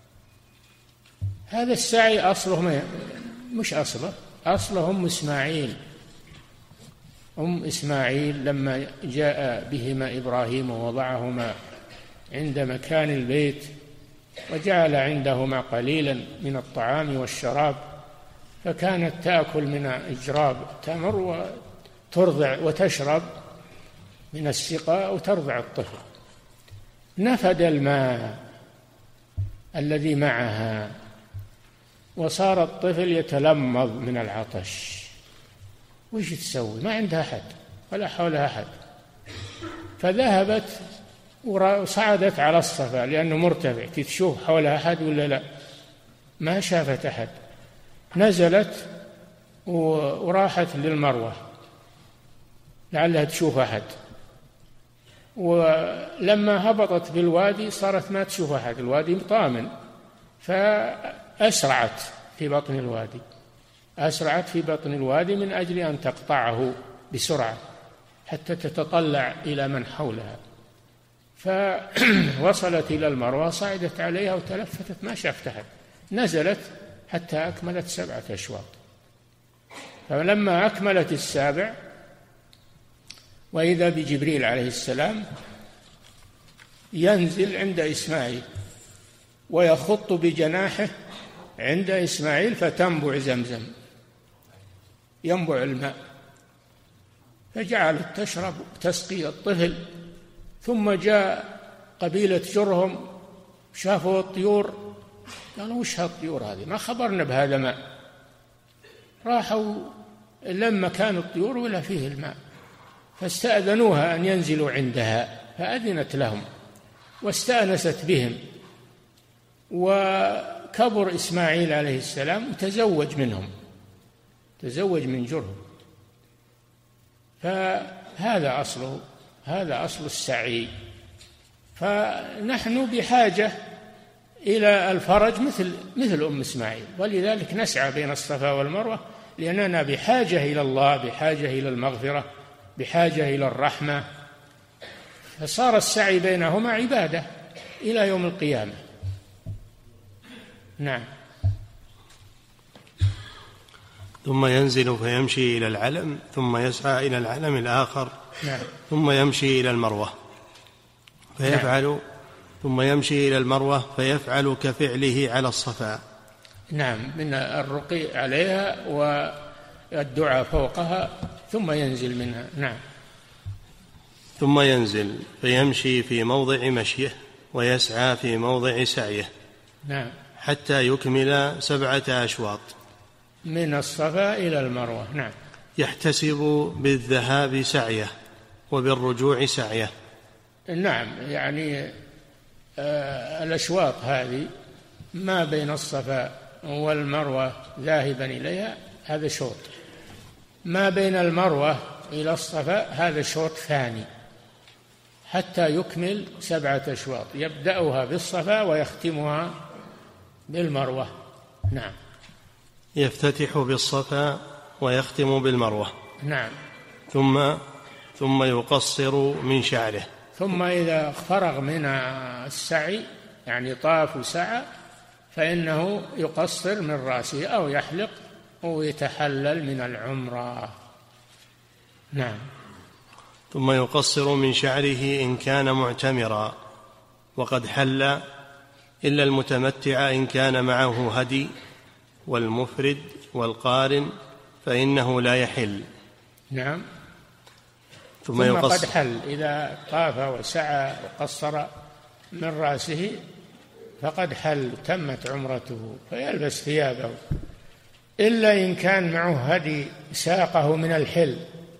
S3: هذا السعي أصله مش أصله أصله أم إسماعيل، أم إسماعيل لما جاء بهما إبراهيم ووضعهما عند مكان البيت وجعل عندهما قليلا من الطعام والشراب، فكانت تأكل من إجراب تمر وترضع وتشرب من السقاء وترضع الطفل. نفد الماء الذي معها وصار الطفل يتلمض من العطش. وش تسوي؟ ما عندها أحد ولا حولها أحد، فذهبت وصعدت على الصفا لأنه مرتفع، تشوف حولها أحد ولا لا؟ ما شافت أحد. نزلت وراحت للمروة لعلها تشوف أحد، ولما هبطت بالوادي صارت ما تشوف أحد، الوادي طامن، فأسرعت في بطن الوادي، أسرعت في بطن الوادي من أجل أن تقطعه بسرعة حتى تتطلع إلى من حولها، فوصلت إلى المروة، صعدت عليها وتلفتت ما شافت أحد، نزلت حتى أكملت سبعة أشواط. فلما أكملت السابع وإذا بجبريل عليه السلام ينزل عند إسماعيل ويخط بجناحه عند إسماعيل فتنبع زمزم، ينبع الماء، فجعلت تشرب تسقي الطفل. ثم جاء قبيلة جرهم شافوا الطيور قالوا وش هالطيور هذه؟ ما خبرنا بهذا ماء. راحوا لما كان الطيور ولا فيه الماء، فاستأذنوها أن ينزلوا عندها، فأذنت لهم واستأنست بهم، وكبر إسماعيل عليه السلام وتزوج منهم، تزوج من جرهم. فهذا أصله، هذا أصل السعي. فنحن بحاجة إلى الفرج مثل مثل أم إسماعيل، ولذلك نسعى بين الصفا والمروة، لأننا بحاجة إلى الله، بحاجة إلى المغفرة، بحاجة إلى الرحمة، فصار السعي بينهما عبادة إلى يوم القيامة. نعم.
S2: ثم ينزل فيمشي إلى العلم ثم يسعى إلى العلم الآخر.
S3: نعم.
S2: ثم يمشي إلى المروة فيفعل. نعم. ثم يمشي إلى المروة فيفعل كفعله على الصفا.
S3: نعم، من الرقي عليها والدعاء فوقها ثم ينزل منها. نعم.
S2: ثم ينزل فيمشي في موضع مشيه ويسعى في موضع سعيه.
S3: نعم.
S2: حتى يكمل سبعة أشواط
S3: من الصفا إلى المروة. نعم.
S2: يحتسب بالذهاب سعيه وبالرجوع سعيه.
S3: نعم، يعني آه الأشواط هذه ما بين الصفا والمروة ذاهبا إليها هذا شوط، ما بين المروة إلى الصفا هذا شوط ثاني، حتى يكمل سبعة أشواط يبدأها بالصفا ويختمها بالمروة. نعم.
S2: يفتتح بالصفا ويختم بالمروة.
S3: نعم.
S2: ثم ثم يقصر من شعره.
S3: ثم إذا فرغ من السعي يعني طاف وسعى فإنه يقصر من رأسه أو يحلق ويتحلل من العمرة. نعم.
S2: ثم يقصر من شعره إن كان معتمرا وقد حل، إلا المتمتع إن كان معه هدي، والمفرد والقارن فإنه لا يحل.
S3: نعم.
S2: ثم,
S3: ثم
S2: يقصر
S3: قد حل إذا طاف وسعى وقصر من رأسه فقد حل تمت عمرته فيلبس ثيابه، إلا إن كان معه هدي ساقه من الحل،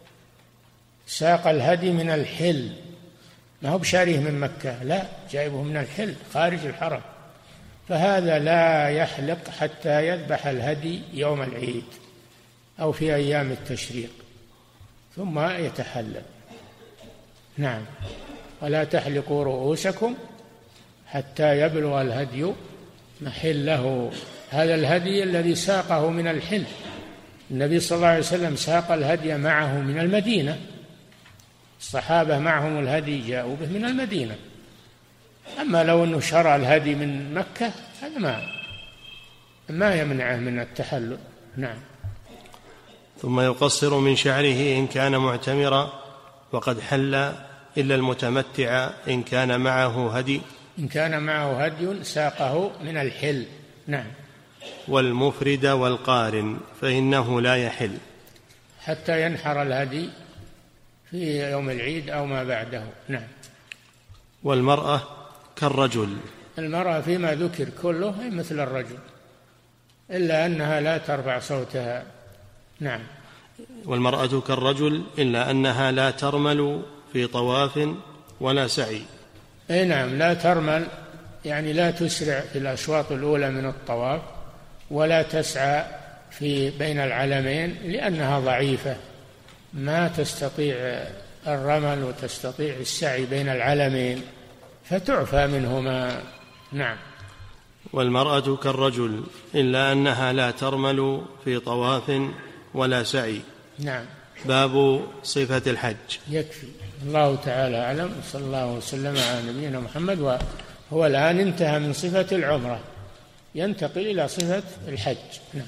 S3: ساق الهدي من الحل، ما هو بشاريه من مكة، لا، جايبه من الحل خارج الحرم، فهذا لا يحلق حتى يذبح الهدي يوم العيد أو في أيام التشريق ثم يتحلل. نعم. ولا تحلقوا رؤوسكم حتى يبلغ الهدي محله. هذا الهدي الذي ساقه من الحل، النبي صلى الله عليه وسلم ساق الهدي معه من المدينة، الصحابة معهم الهدي جاءوا به من المدينة. أما لو أنه شرع الهدي من مكة هذا ما ما يمنعه من التحلل. نعم.
S2: ثم يقصر من شعره إن كان معتمرا وقد حل، إلا المتمتع إن كان معه هدي،
S3: إن كان معه هدي ساقه من الحل. نعم.
S2: والمفرد والقارن فإنه لا يحل
S3: حتى ينحر الهدي في يوم العيد أو ما بعده. نعم.
S2: والمرأة كالرجل،
S3: المرأة فيما ذكر كله هي مثل الرجل إلا أنها لا ترفع صوتها. نعم.
S2: والمرأة كالرجل إلا أنها لا ترمل في طواف ولا سعي.
S3: أي نعم، لا ترمل يعني لا تسرع في الأشواط الأولى من الطواف ولا تسعى في بين العلمين لأنها ضعيفة ما تستطيع الرمل وتستطيع السعي بين العلمين فتعفى منهما. نعم.
S2: والمرأة كالرجل إلا أنها لا ترمل في طواف ولا سعي.
S3: نعم.
S2: باب صفة الحج.
S3: يكفي. الله تعالى أعلم، صلى الله وسلم على نبينا محمد. وهو الآن انتهى من صفة العمرة ينتقل إلى صفة الحج. نعم.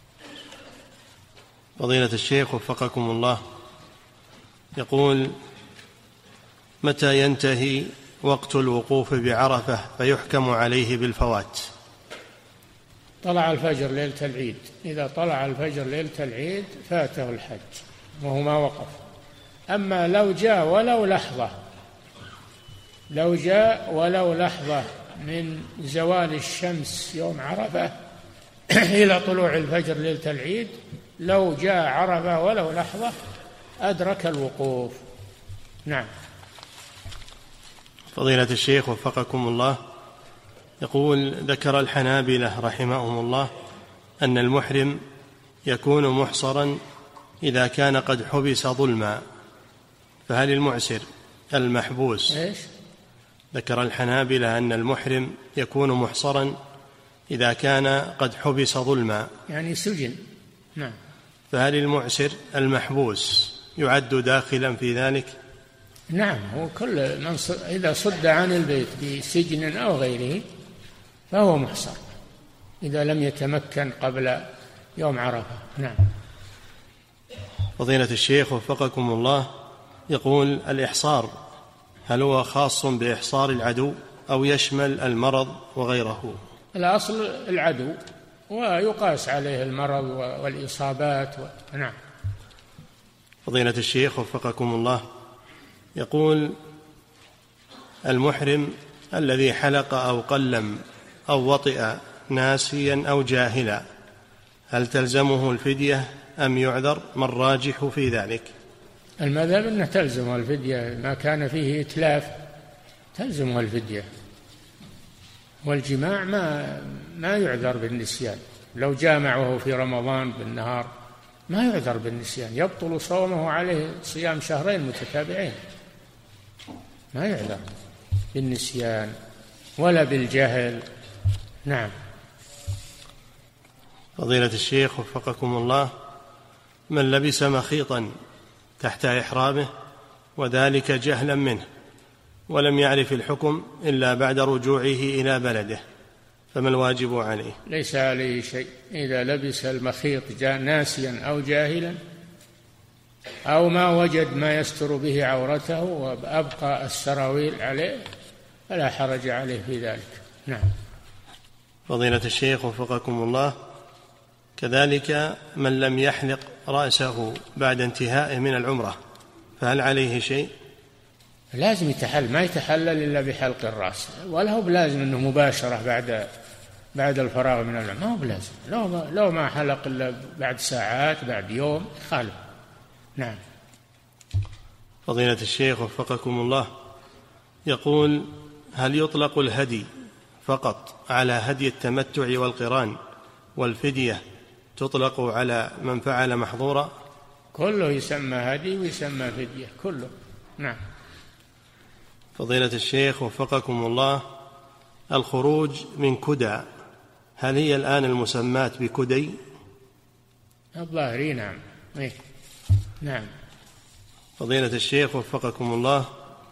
S2: فضيلة الشيخ وفقكم الله، يقول: متى ينتهي وقت الوقوف بعرفة فيحكم عليه بالفوات؟
S3: طلع الفجر ليلة العيد، إذا طلع الفجر ليلة العيد فاته الحج وهو ما وقف. أما لو جاء ولو لحظة، لو جاء ولو لحظة من زوال الشمس يوم عرفة إلى طلوع الفجر ليلة العيد، لو جاء عرفة ولو لحظة أدرك الوقوف. نعم.
S2: فضيلة الشيخ وفقكم الله، يقول: ذكر الحنابلة رحمهم الله أن المحرم يكون محصرا إذا كان قد حبس ظلما، فهل المعسر المحبوس؟
S3: إيش؟
S2: ذكر الحنابلة أن المحرم يكون محصرا إذا كان قد حبس ظلما،
S3: يعني سجن. نعم.
S2: فهل المعسر المحبوس يعد داخلا في ذلك؟
S3: نعم، هو كل من صد إذا صد عن البيت بسجن أو غيره فهو محصر إذا لم يتمكن قبل يوم عرفة. نعم.
S2: فضيلة الشيخ وفقكم الله، يقول: الإحصار هل هو خاص بإحصار العدو أو يشمل المرض وغيره؟
S3: الأصل العدو، ويقاس عليه المرض والإصابات و... نعم.
S2: فضيلة الشيخ وفقكم الله، يقول المحرم الذي حلق أو قلم أو وطئ ناسيا أو جاهلا هل تلزمه الفدية أم يعذر؟ ما الراجح في ذلك؟
S3: المذهب أنه تلزمه الفدية، ما كان فيه إتلاف تلزمه الفدية، والجماع ما ما يعذر بالنسيان، لو جامع وهو في رمضان بالنهار ما يعذر بالنسيان، يبطل صومه عليه صيام شهرين متتابعين، ما يعذر بالنسيان ولا بالجهل. نعم.
S2: فضيلة الشيخ وفقكم الله، من لبس مخيطا تحت إحرامه وذلك جهلا منه ولم يعرف الحكم إلا بعد رجوعه إلى بلده فما الواجب عليه؟
S3: ليس عليه شيء إذا لبس المخيط ناسيا أو جاهلا أو ما وجد ما يستر به عورته وأبقى السراويل عليه فلا حرج عليه في ذلك. نعم.
S2: فضيلة الشيخ وفقكم الله، كذلك من لم يحلق رأسه بعد انتهائه من العمرة فهل عليه شيء؟
S3: لازم يتحلل، ما يتحلل إلا بحلق الرأس، ولا هو بلازم أنه مباشرة بعد بعد الفراغ من العمرة، ما هو بلازم، لو ما, لو ما حلق إلا بعد ساعات بعد يوم خالف. نعم.
S2: فضيلة الشيخ وفقكم الله، يقول هل يطلق الهدي فقط على هدي التمتع والقران والفدية تطلق على من فعل محظورا؟
S3: كله يسمى هدي ويسمى فدية كله. نعم.
S2: فضيلة الشيخ وفقكم الله، الخروج من كدى هل هي الآن المسمات بكدي؟
S3: الظاهري نعم. إيه؟ نعم.
S2: فضيلة الشيخ وفقكم الله،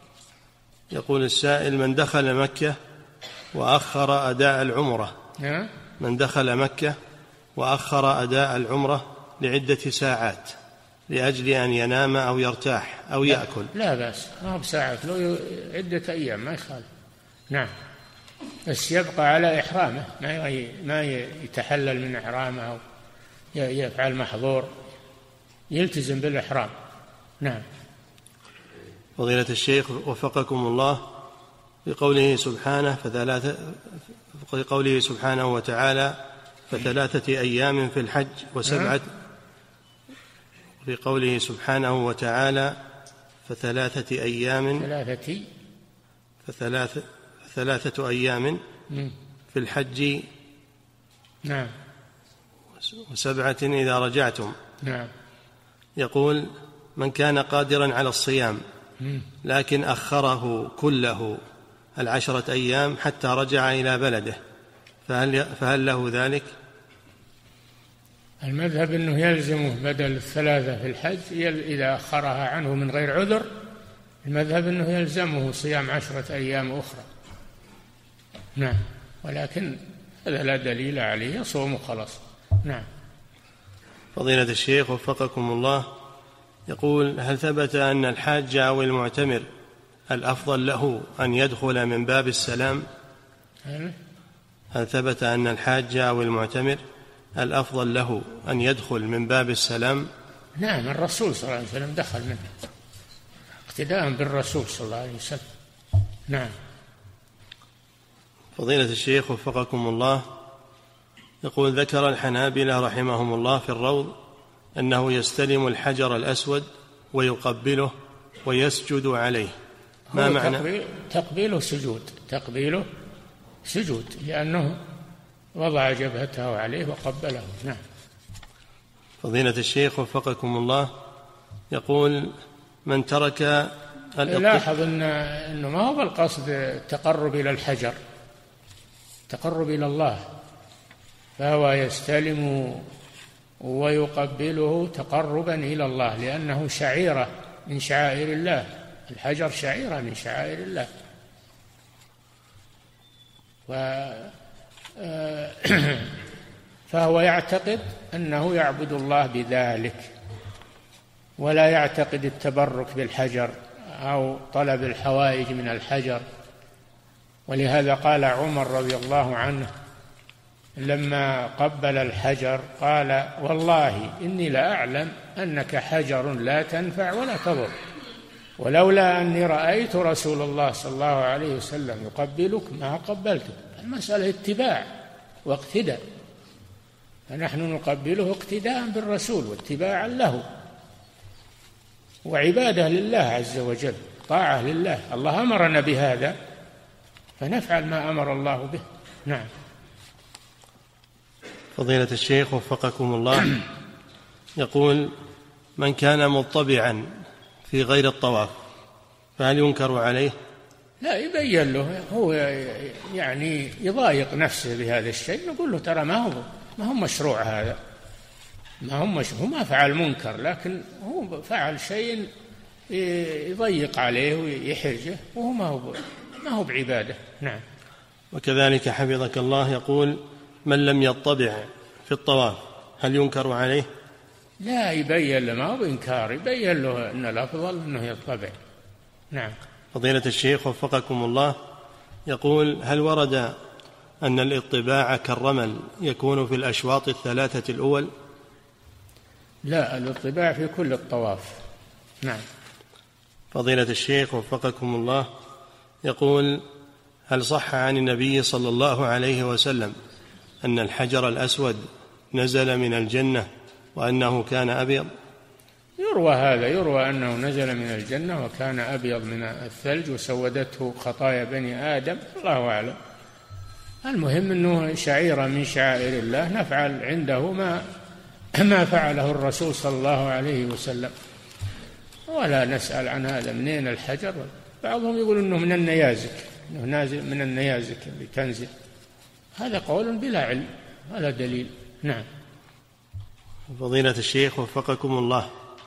S2: يقول السائل من دخل مكة وأخر أداء العمرة
S3: نعم.
S2: من دخل مكة وأخر أداء العمرة لعدة ساعات لأجل أن ينام أو يرتاح أو يأكل
S3: لا بأس، ما هو بساعات، لو عدة أيام ما يخالف. نعم. بس يبقى على إحرامه، ما ما يتحلل من إحرامه أو يفعل محظور، يلتزم بالإحرام. نعم.
S2: فضيلة الشيخ وفقكم الله، بقوله سبحانه فثلاثة بقوله سبحانه وتعالى فثلاثة أيام في الحج وسبعة في قوله سبحانه وتعالى فثلاثة أيام
S3: ثلاثة
S2: فثلاثة ثلاثة أيام في الحج
S3: نعم
S2: وسبعة إذا رجعتم.
S3: نعم.
S2: يقول من كان قادرا على الصيام لكن أخره كله العشرة أيام حتى رجع إلى بلده فهل, فهل له ذلك؟
S3: المذهب أنه يلزمه بدل الثلاثة في الحج إذا أخرها عنه من غير عذر، المذهب أنه يلزمه صيام عشرة أيام أخرى. نعم. ولكن هذا لا دليل عليه، يصوم خلاص. نعم.
S2: فضيلة الشيخ وفقكم الله، يقول هل ثبت أن الحاج أو المعتمر الأفضل له أن يدخل من باب السلام؟ هل ثبت أن الحاج أو المعتمر الأفضل له أن يدخل من باب السلام؟
S3: نعم. الرسول صلى الله عليه وسلم دخل منه اقتداء بالرسول صلى الله عليه وسلم. نعم.
S2: فضيلة الشيخ وفقكم الله، يقول ذكر الحنابلة رحمهم الله في الروض أنه يستلم الحجر الأسود ويقبله ويسجد عليه، ما معنى
S3: تقبيله؟ سجود، تقبيله سجود، لأنه وضع جبهته عليه وقبله. نعم.
S2: فضيلة الشيخ وفقكم الله، يقول من ترك
S3: لاحظ إن أنه ما هو بالقصد التقرب إلى الحجر، تقرب إلى الله، فهو يستلم ويقبله تقربا إلى الله، لأنه شعيرة من شعائر الله، الحجر شعيرة من شعائر الله. و فهو يعتقد أنه يعبد الله بذلك، ولا يعتقد التبرك بالحجر أو طلب الحوائج من الحجر، ولهذا قال عمر رضي الله عنه لما قبل الحجر قال: والله إني لأعلم أنك حجر لا تنفع ولا تضر، ولولا أني رأيت رسول الله صلى الله عليه وسلم يقبلك ما قبلتك. المسألة اتباع واقتداء، فنحن نقبله اقتداء بالرسول واتباعا له وعبادة لله عز وجل، طاعة لله. الله أمرنا بهذا فنفعل ما أمر الله به. نعم.
S2: فضيلة الشيخ وفقكم الله، يقول: من كان مضطبعا في غير الطواف فهل ينكر عليه؟
S3: لا، يبين له، هو يعني يضايق نفسه بهذا الشيء، نقول له ترى ما هو ما هو مشروع هذا، ما هو مشروع، هو ما فعل منكر، لكن هو فعل شيء يضيق عليه ويحرجه، وهو ما هو ما هو بعبادة. نعم.
S2: وكذلك حفظك الله يقول: من لم يطبع في الطواف هل ينكر عليه؟
S3: لا، يبين له، ما هو بإنكار، يبين له أن الأفضل أنه يطبع. نعم.
S2: فضيلة الشيخ وفقكم الله يقول: هل ورد أن الاطباع كالرمل يكون في الأشواط الثلاثة الأول؟
S3: لا، الاطباع في كل الطواف. نعم.
S2: فضيلة الشيخ وفقكم الله يقول: هل صح عن النبي صلى الله عليه وسلم أن الحجر الأسود نزل من الجنة وأنه كان أبيض؟
S3: يروى هذا، يروى أنه نزل من الجنة وكان أبيض من الثلج وسودته خطايا بني آدم، الله أعلم. المهم أنه شعيرة من شعائر الله، نفعل عنده ما ما فعله الرسول صلى الله عليه وسلم، ولا نسأل عن هذا منين الحجر. بعضهم يقول أنه من النيازك، أنه نازل من النيازك اللي تنزل، هذا قول بلا علم ولا دليل. نعم.
S2: فضيلة الشيخ وفقكم الله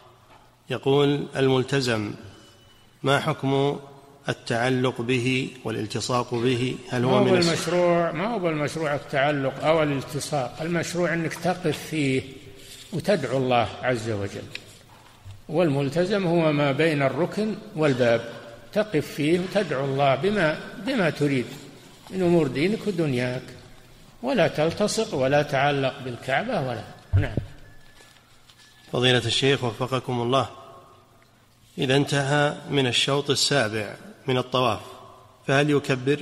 S2: يقول: الملتزم ما حكم التعلق به والالتصاق به؟ هل هو من
S3: المشروع؟ ما هو بالمشروع التعلق أو الالتصاق، المشروع أنك تقف فيه وتدعو الله عز وجل، والملتزم هو ما بين الركن والباب، تقف فيه وتدعو الله بما بما تريد من أمور دينك ودنياك، ولا تلتصق ولا تعلق بالكعبة ولا. نعم.
S2: فضيلة الشيخ وفقكم الله، إذا انتهى من الشوط السابع من الطواف فهل يكبر؟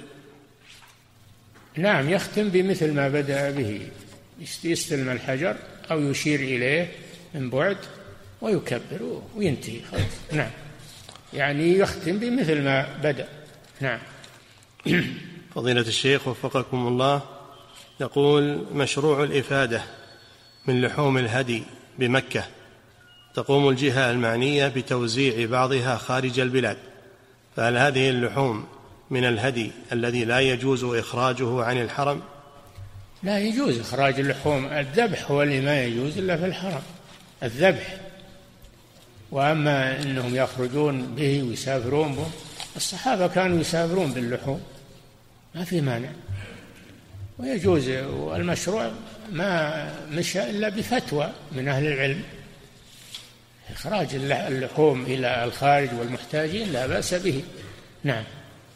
S3: نعم، يختم بمثل ما بدأ به، يستلم الحجر أو يشير إليه من بعد ويكبر وينتهي خلاص. نعم، يعني يختم بمثل ما بدأ. نعم.
S2: فضيلة الشيخ وفقكم الله يقول: مشروع الإفادة من لحوم الهدي بمكة تقوم الجهة المعنية بتوزيع بعضها خارج البلاد، فهل هذه اللحوم من الهدي الذي لا يجوز إخراجه عن الحرم؟
S3: لا يجوز إخراج اللحوم، الذبح هو اللي ما يجوز إلا في الحرم، الذبح. وأما أنهم يخرجون به ويسافرون به، الصحابة كانوا يسافرون باللحوم ما في مانع، ويجوز. والمشروع ما مشى إلا بفتوى من أهل العلم، إخراج اللحوم إلى الخارج والمحتاجين لا بأس به. نعم.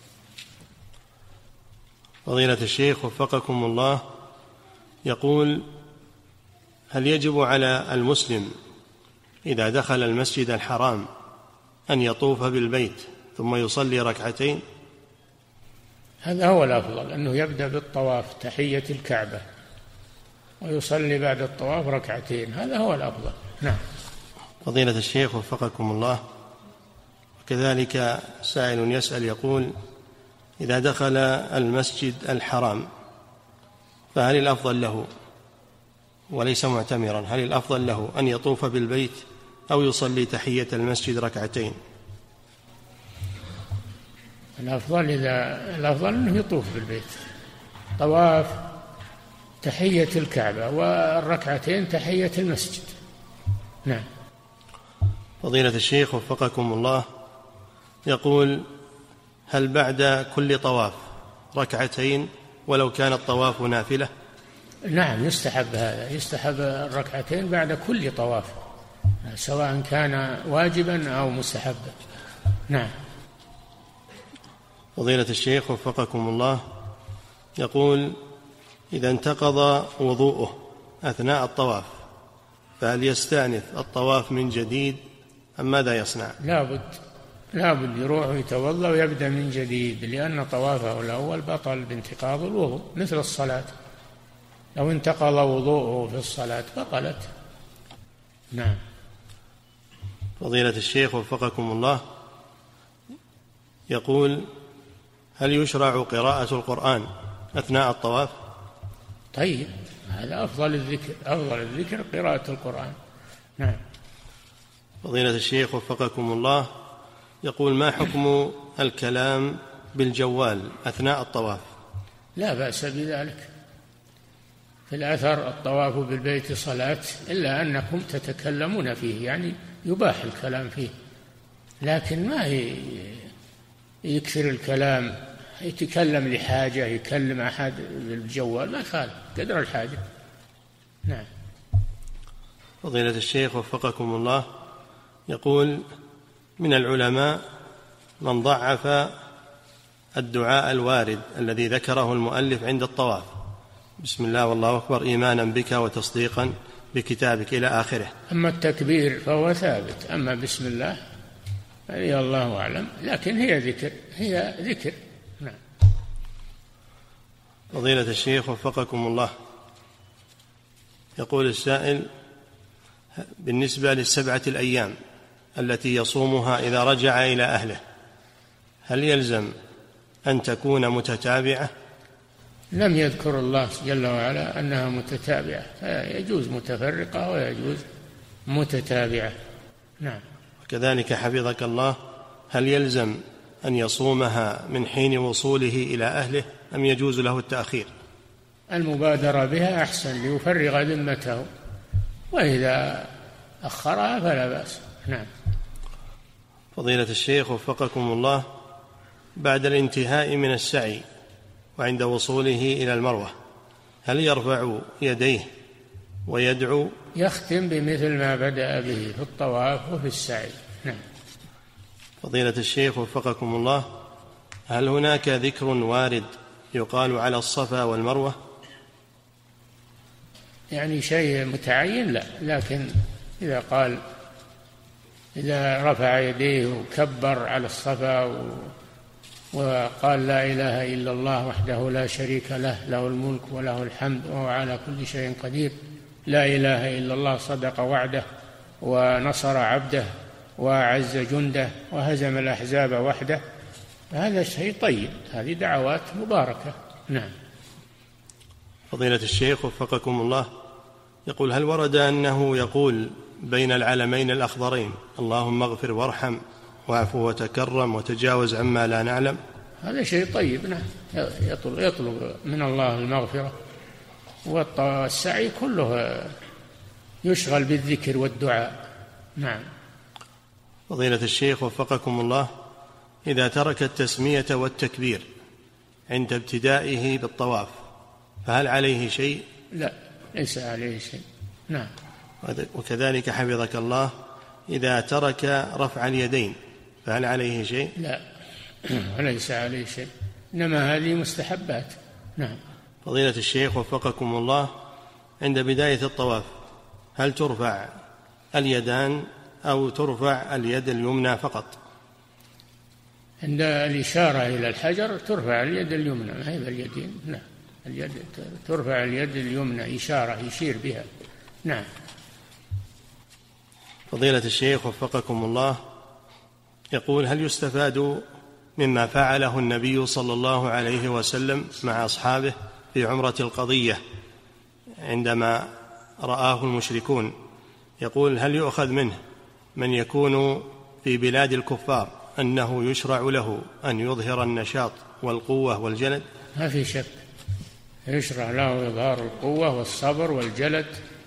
S2: فضيلة الشيخ وفقكم الله يقول: هل يجب على المسلم إذا دخل المسجد الحرام أن يطوف بالبيت ثم يصلي ركعتين؟
S3: هذا هو الأفضل، أنه يبدأ بالطواف تحية الكعبة ويصلي بعد الطواف ركعتين، هذا هو الأفضل. نعم.
S2: فضيلة الشيخ وفقكم الله، وكذلك سائل يسأل يقول: إذا دخل المسجد الحرام فهل الأفضل له، وليس معتمرا، هل الأفضل له أن يطوف بالبيت أو يصلي تحية المسجد ركعتين؟
S3: الأفضل إذا الأفضل أنه يطوف بالبيت، طواف تحية الكعبة والركعتين تحية المسجد. نعم.
S2: فضيلة الشيخ وفقكم الله يقول: هل بعد كل طواف ركعتين ولو كان الطواف نافلة؟
S3: نعم، يستحب هذا، يستحب الركعتين بعد كل طواف سواء كان واجبا أو مستحبا. نعم.
S2: فضيلة الشيخ وفقكم الله، يقول: إذا انتقض وضوءه أثناء الطواف فهل يستأنف الطواف من جديد أم ماذا يصنع؟
S3: لا بد لا بد يروح ويتوضأ ويبدأ من جديد، لأن طوافه الأول بطل بانتقاض الوضوء مثل الصلاة، لو انتقض وضوءه في الصلاة بطلت. نعم.
S2: فضيلة الشيخ وفقكم الله، يقول: هل يشرع قراءة القرآن أثناء الطواف؟
S3: طيب، هذا أفضل الذكر، أفضل الذكر قراءة القرآن. نعم.
S2: فضيلة الشيخ وفقكم الله، يقول: ما حكم الكلام بالجوال أثناء الطواف؟
S3: لا بأس بذلك، في الأثر الطواف بالبيت صلاة، إلا أنكم تتكلمون فيه، يعني يباح الكلام فيه، لكن ما يكثر الكلام، يتكلم لحاجة، يكلم أحد بالجوال ما يخالف، قدر الحاجة. نعم.
S2: فضيلة الشيخ وفقكم الله، يقول: من العلماء من ضعف الدعاء الوارد الذي ذكره المؤلف عند الطواف: بسم الله والله أكبر إيمانا بك وتصديقا بكتابك إلى آخره.
S3: أما التكبير فهو ثابت، أما بسم الله هذه الله أعلم، لكن هي ذكر، هي ذكر. نعم.
S2: فضيلة الشيخ وفقكم الله، يقول السائل: بالنسبة للسبعة الأيام التي يصومها إذا رجع إلى أهله، هل يلزم أن تكون متتابعة؟
S3: لم يذكر الله جل وعلا أنها متتابعة، يجوز متفرقة ويجوز متتابعة. نعم.
S2: وكذلك حفظك الله، هل يلزم أن يصومها من حين وصوله إلى أهله أم يجوز له التأخير؟
S3: المبادرة بها أحسن ليفرغ ذمته، وإذا أخرها فلا بأس. نعم.
S2: فضيلة الشيخ وفقكم الله، بعد الانتهاء من السعي وعند وصوله إلى المروة، هل يرفع يديه ويدعو؟
S3: يختم بمثل ما بدأ به في الطواف وفي السعي. نعم.
S2: فضيلة الشيخ وفقكم الله، هل هناك ذكر وارد يقال على الصفا والمروة؟
S3: يعني شيء متعين لا، لكن إذا قال، إذا رفع يديه وكبر على الصفا وقال لا إله إلا الله وحده لا شريك له، له الملك وله الحمد وهو على كل شيء قدير، لا إله إلا الله صدق وعده ونصر عبده وأعز جنده وهزم الأحزاب وحده، هذا شيء طيب، هذه دعوات مباركة. نعم.
S2: فضيلة الشيخ وفقكم الله، يقول: هل ورد أنه يقول بين العلمين الأخضرين اللهم اغفر وارحم واعفو وتكرم وتجاوز عما لا نعلم؟
S3: هذا شيء طيب. نعم. يطلب, يطلب من الله المغفرة، والسعي كله يشغل بالذكر والدعاء. نعم.
S2: فضيلة الشيخ وفقكم الله، إذا ترك التسمية والتكبير عند ابتدائه بالطواف فهل عليه شيء؟
S3: لا، ليس عليه شيء. نعم.
S2: وكذلك حفظك الله، إذا ترك رفع اليدين فهل عليه شيء؟
S3: لا، ليس عليه شيء، إنما هذه مستحبات. نعم.
S2: فضيلة الشيخ وفقكم الله، عند بداية الطواف هل ترفع اليدان أو ترفع اليد اليمنى فقط؟
S3: عند الإشارة إلى الحجر ترفع اليد اليمنى، ما هي باليدين. نعم. اليد ترفع اليد اليمنى، إشارة يشير بها. نعم.
S2: فضيلة الشيخ وفقكم الله، يقول: هل يستفاد مما فعله النبي صلى الله عليه وسلم مع أصحابه في عمرة القضية عندما رآه المشركون؟ يقول: هل يؤخذ منه من يكون في بلاد الكفار أنه يشرع له أن يظهر النشاط والقوة والجلد؟
S3: ما في شك، يشرع له إظهار القوة والصبر والجلد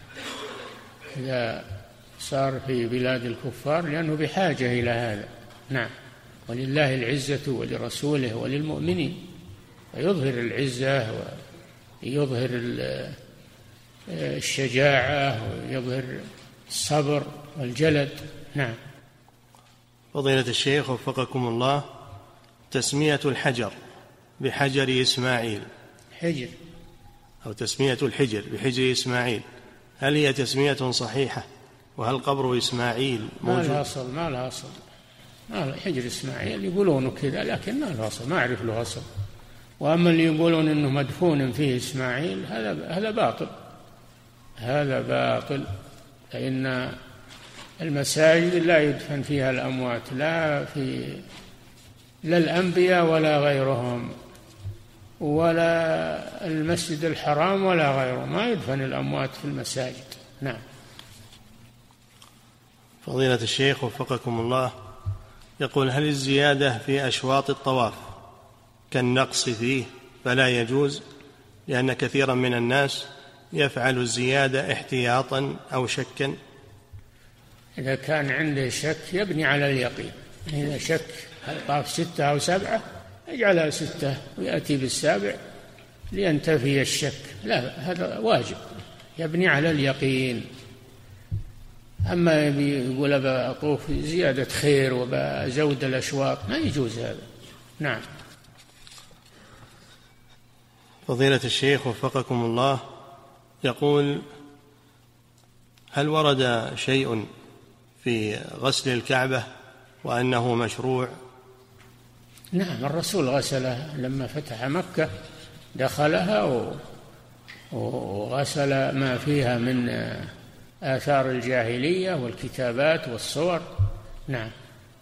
S3: إذا صار في بلاد الكفار، لأنه بحاجة إلى هذا. نعم. ولله العزة ولرسوله وللمؤمنين، فيظهر العزة ويظهر الشجاعة ويظهر الصبر والجلد. نعم.
S2: فضيلة الشيخ وفقكم الله، تسمية الحجر بحجر إسماعيل
S3: حجر
S2: أو تسمية الحجر بحجر إسماعيل، هل هي تسمية صحيحة؟ وهل قبر إسماعيل موجود؟
S3: ما لها أصل، ما لها أصل، ما لها حجر إسماعيل يقولون كذا، لكن ما لها أصل، ما أعرف له أصل. وأما اللي يقولون إنه مدفون فيه إسماعيل هذا هذا باطل، هذا باطل، فإن المساجد لا يدفن فيها الأموات، لا في لا الأنبياء ولا غيرهم، ولا المسجد الحرام ولا غيره، ما يدفن الأموات في المساجد. نعم.
S2: فضيلة الشيخ وفقكم الله، يقول: هل الزيادة في أشواط الطواف كالنقص فيه فلا يجوز؟ لأن كثيرا من الناس يفعل الزيادة احتياطا أو شكا.
S3: إذا كان عنده شك يبني على اليقين، إذا شك هل طاف ستة أو سبعة يجعلها ستة ويأتي بالسابع لينتفي الشك، لا، هذا واجب، يبني على اليقين. أما يقول أطوف زيادة خير وبزود الأشواط، ما يجوز هذا. نعم.
S2: فضيلة الشيخ وفقكم الله، يقول: هل ورد شيء في غسل الكعبة وأنه مشروع؟
S3: نعم، الرسول غسلها لما فتح مكة، دخلها وغسل ما فيها من آثار الجاهلية والكتابات والصور. نعم.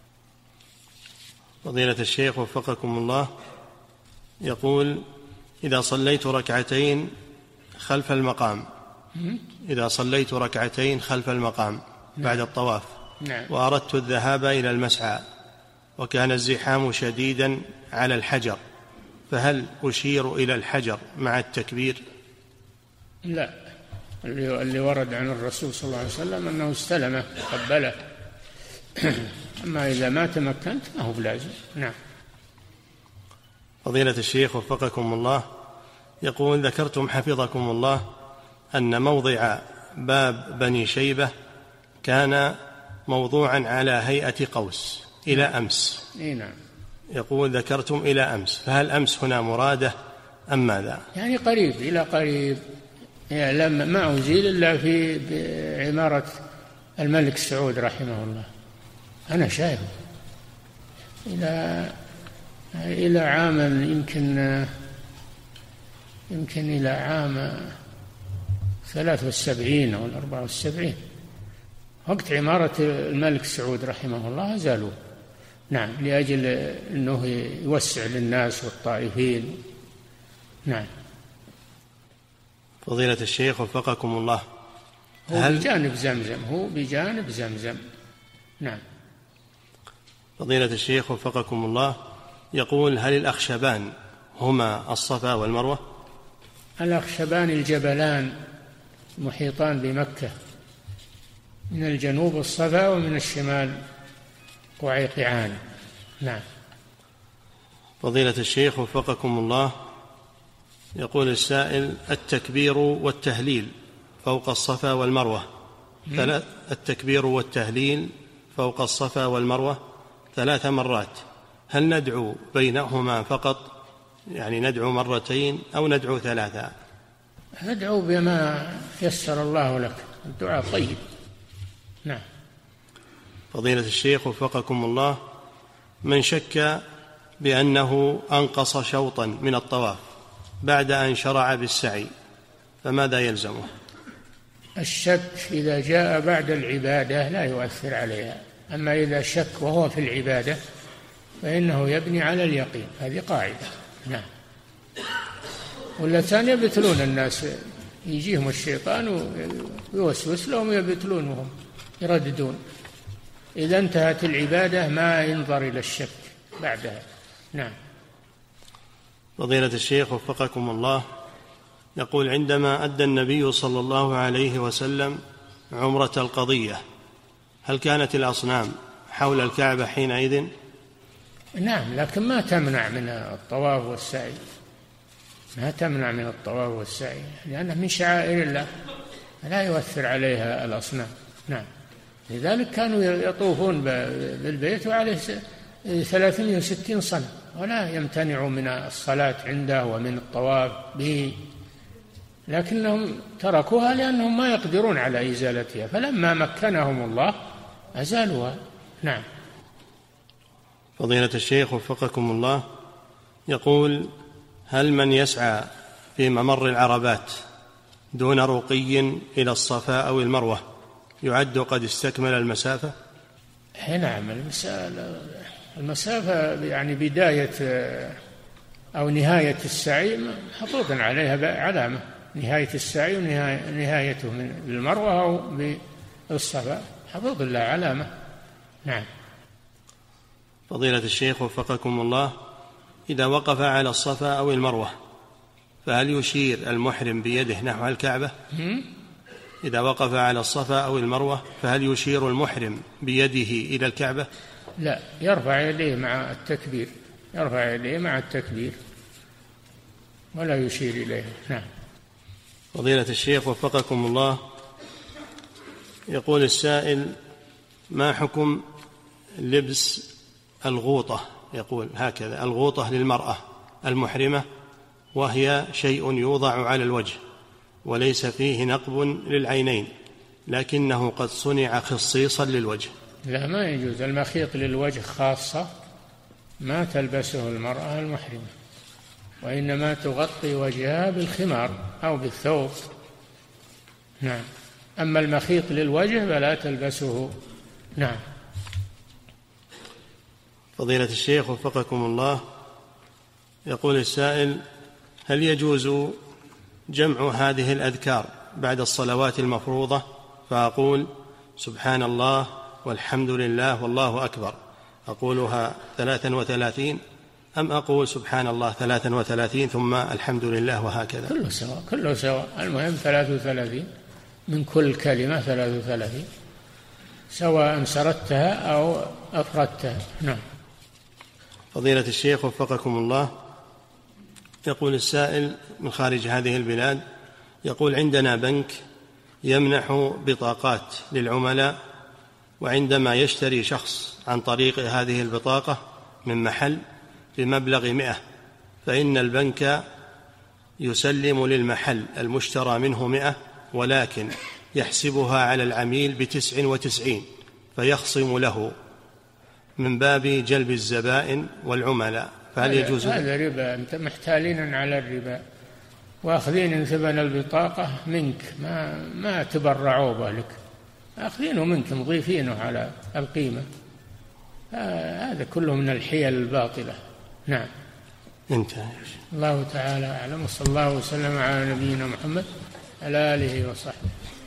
S2: فضيلة الشيخ وفقكم الله، يقول: إذا صليت ركعتين خلف المقام إذا صليت ركعتين خلف المقام بعد الطواف،
S3: نعم.
S2: وأردت الذهاب إلى المسعى وكان الزحام شديدا على الحجر، فهل أشير إلى الحجر مع التكبير؟
S3: لا، اللي ورد عن الرسول صلى الله عليه وسلم أنه استلمه قبله. أما إذا ما تمكنت ما هو بلازم. نعم.
S2: فضيلة الشيخ وفقكم الله، يقول: ذكرتم حفظكم الله أن موضع باب بني شيبة كان موضوعا على هيئة قوس إلى أمس.
S3: إيه نعم.
S2: يقول: ذكرتم إلى أمس، فهل أمس هنا مرادة أم ماذا؟
S3: يعني قريب إلى قريب، يعني لما ما أزيل إلا في عمارة الملك سعود رحمه الله، أنا شايف إلى إلى عام يمكن يمكن إلى عام ثلاث والسبعين أو الأربعة والسبعين، وقت عمارة الملك سعود رحمه الله زالوا. نعم، لأجل أنه يوسع للناس والطائفين. نعم.
S2: فضيلة الشيخ وفقكم الله،
S3: هو هل بجانب زمزم هو بجانب زمزم. نعم.
S2: فضيلة الشيخ وفقكم الله، يقول: هل الأخشبان هما الصفا والمروة؟
S3: الأخشبان الجبلان محيطان بمكة، من الجنوب الصفا ومن الشمال قعيقعان. نعم.
S2: فضيلة الشيخ وفقكم الله، يقول السائل: التكبير والتهليل فوق الصفا والمروة ثلاث التكبير والتهليل فوق الصفا والمروة ثلاث مرات، هل ندعو بينهما فقط، يعني ندعو مرتين أو ندعو ثلاثة؟
S3: ادعو بما يسر الله لك، الدعاء طيب. نعم.
S2: فضيلة الشيخ وفقكم الله، من شك بأنه أنقص شوطا من الطواف بعد أن شرع بالسعي فماذا يلزمه؟
S3: الشك إذا جاء بعد العبادة لا يؤثر عليها، أما إذا شك وهو في العبادة فإنه يبني على اليقين، هذه قاعدة. نعم. واللتان يبتلون الناس، يجيهم الشيطان ويوسوس لهم يبتلون وهم يرددون. إذا انتهت العبادة ما ينظر إلى الشك بعدها. نعم.
S2: فضيلة الشيخ وفقكم الله، يقول: عندما أدى النبي صلى الله عليه وسلم عمرة القضية هل كانت الأصنام حول الكعبة حينئذ؟
S3: نعم، لكن ما تمنع من الطواف والسعي، ما تمنع من الطواف والسعي، لأنه من شعائر الله لا يؤثر عليها الأصنام. نعم. لذلك كانوا يطوفون بالبيت وعليه ثلاثمائة وستين صنم ولا يمتنع من الصلاة عنده ومن الطواف به، لكنهم تركوها لأنهم ما يقدرون على إزالتها، فلما مكنهم الله أزالوها. نعم.
S2: فضيلة الشيخ وفقكم الله، يقول: هل من يسعى في ممر العربات دون رقي إلى الصفا أو المروة يعد قد استكمل المسافة؟
S3: نعم، المسافة يعني بداية أو نهاية السعي محطوط عليها علامة، نهاية السعي ونهايته من المروة أو بالصفا محطوط لها علامة. نعم.
S2: فضيلة الشيخ وفقكم الله، إذا وقف على الصفا أو المروة فهل يشير المحرم بيده نحو الكعبة؟ إذا وقف على الصفا أو المروة فهل يشير المحرم بيده إلى الكعبة؟
S3: لا، يرفع يديه مع التكبير، يرفع يديه مع التكبير ولا يشير إليها. نعم.
S2: فضيلة الشيخ وفقكم الله، يقول السائل: ما حكم لبس الغوطة؟ يقول هكذا: الغوطة للمرأة المحرمة وهي شيء يوضع على الوجه وليس فيه نقب للعينين لكنه قد صنع خصيصا للوجه.
S3: لا، ما يجوز. المخيط للوجه خاصة ما تلبسه المرأة المحرمة، وإنما تغطي وجهها بالخمار أو بالثوب. نعم. أما المخيط للوجه فلا تلبسه. نعم.
S2: فضيلة الشيخ وفقكم الله، يقول السائل: هل يجوز جمع هذه الأذكار بعد الصلوات المفروضة فأقول سبحان الله والحمد لله والله أكبر أقولها ثلاثا وثلاثين، أم أقول سبحان الله ثلاثا وثلاثين ثم الحمد لله وهكذا؟
S3: كله سواء، كله سواء. المهم ثلاث وثلاثين من كل كلمة، ثلاث وثلاثين سواء سردتها أو أفردتها. نعم.
S2: فضيلة الشيخ وفقكم الله، يقول السائل من خارج هذه البلاد، يقول: عندنا بنك يمنح بطاقات للعملاء، وعندما يشتري شخص عن طريق هذه البطاقة من محل بمبلغ مئة فإن البنك يسلم للمحل المشترى منه مئة، ولكن يحسبها على العميل بتسع وتسعين فيخصم له من باب جلب الزبائن والعملاء، فهل يجوز؟
S3: هذا ربا، أنت محتالين على الربا وأخذين ثمن البطاقة منك، ما ما تبرعوا بالك، أخذينه منك مضيفينه على القيمة. هذا كله من الحيل الباطلة. نعم.
S2: انتهى.
S3: الله تعالى أعلم، وصلى الله وسلم على نبينا محمد على آله وصحبه.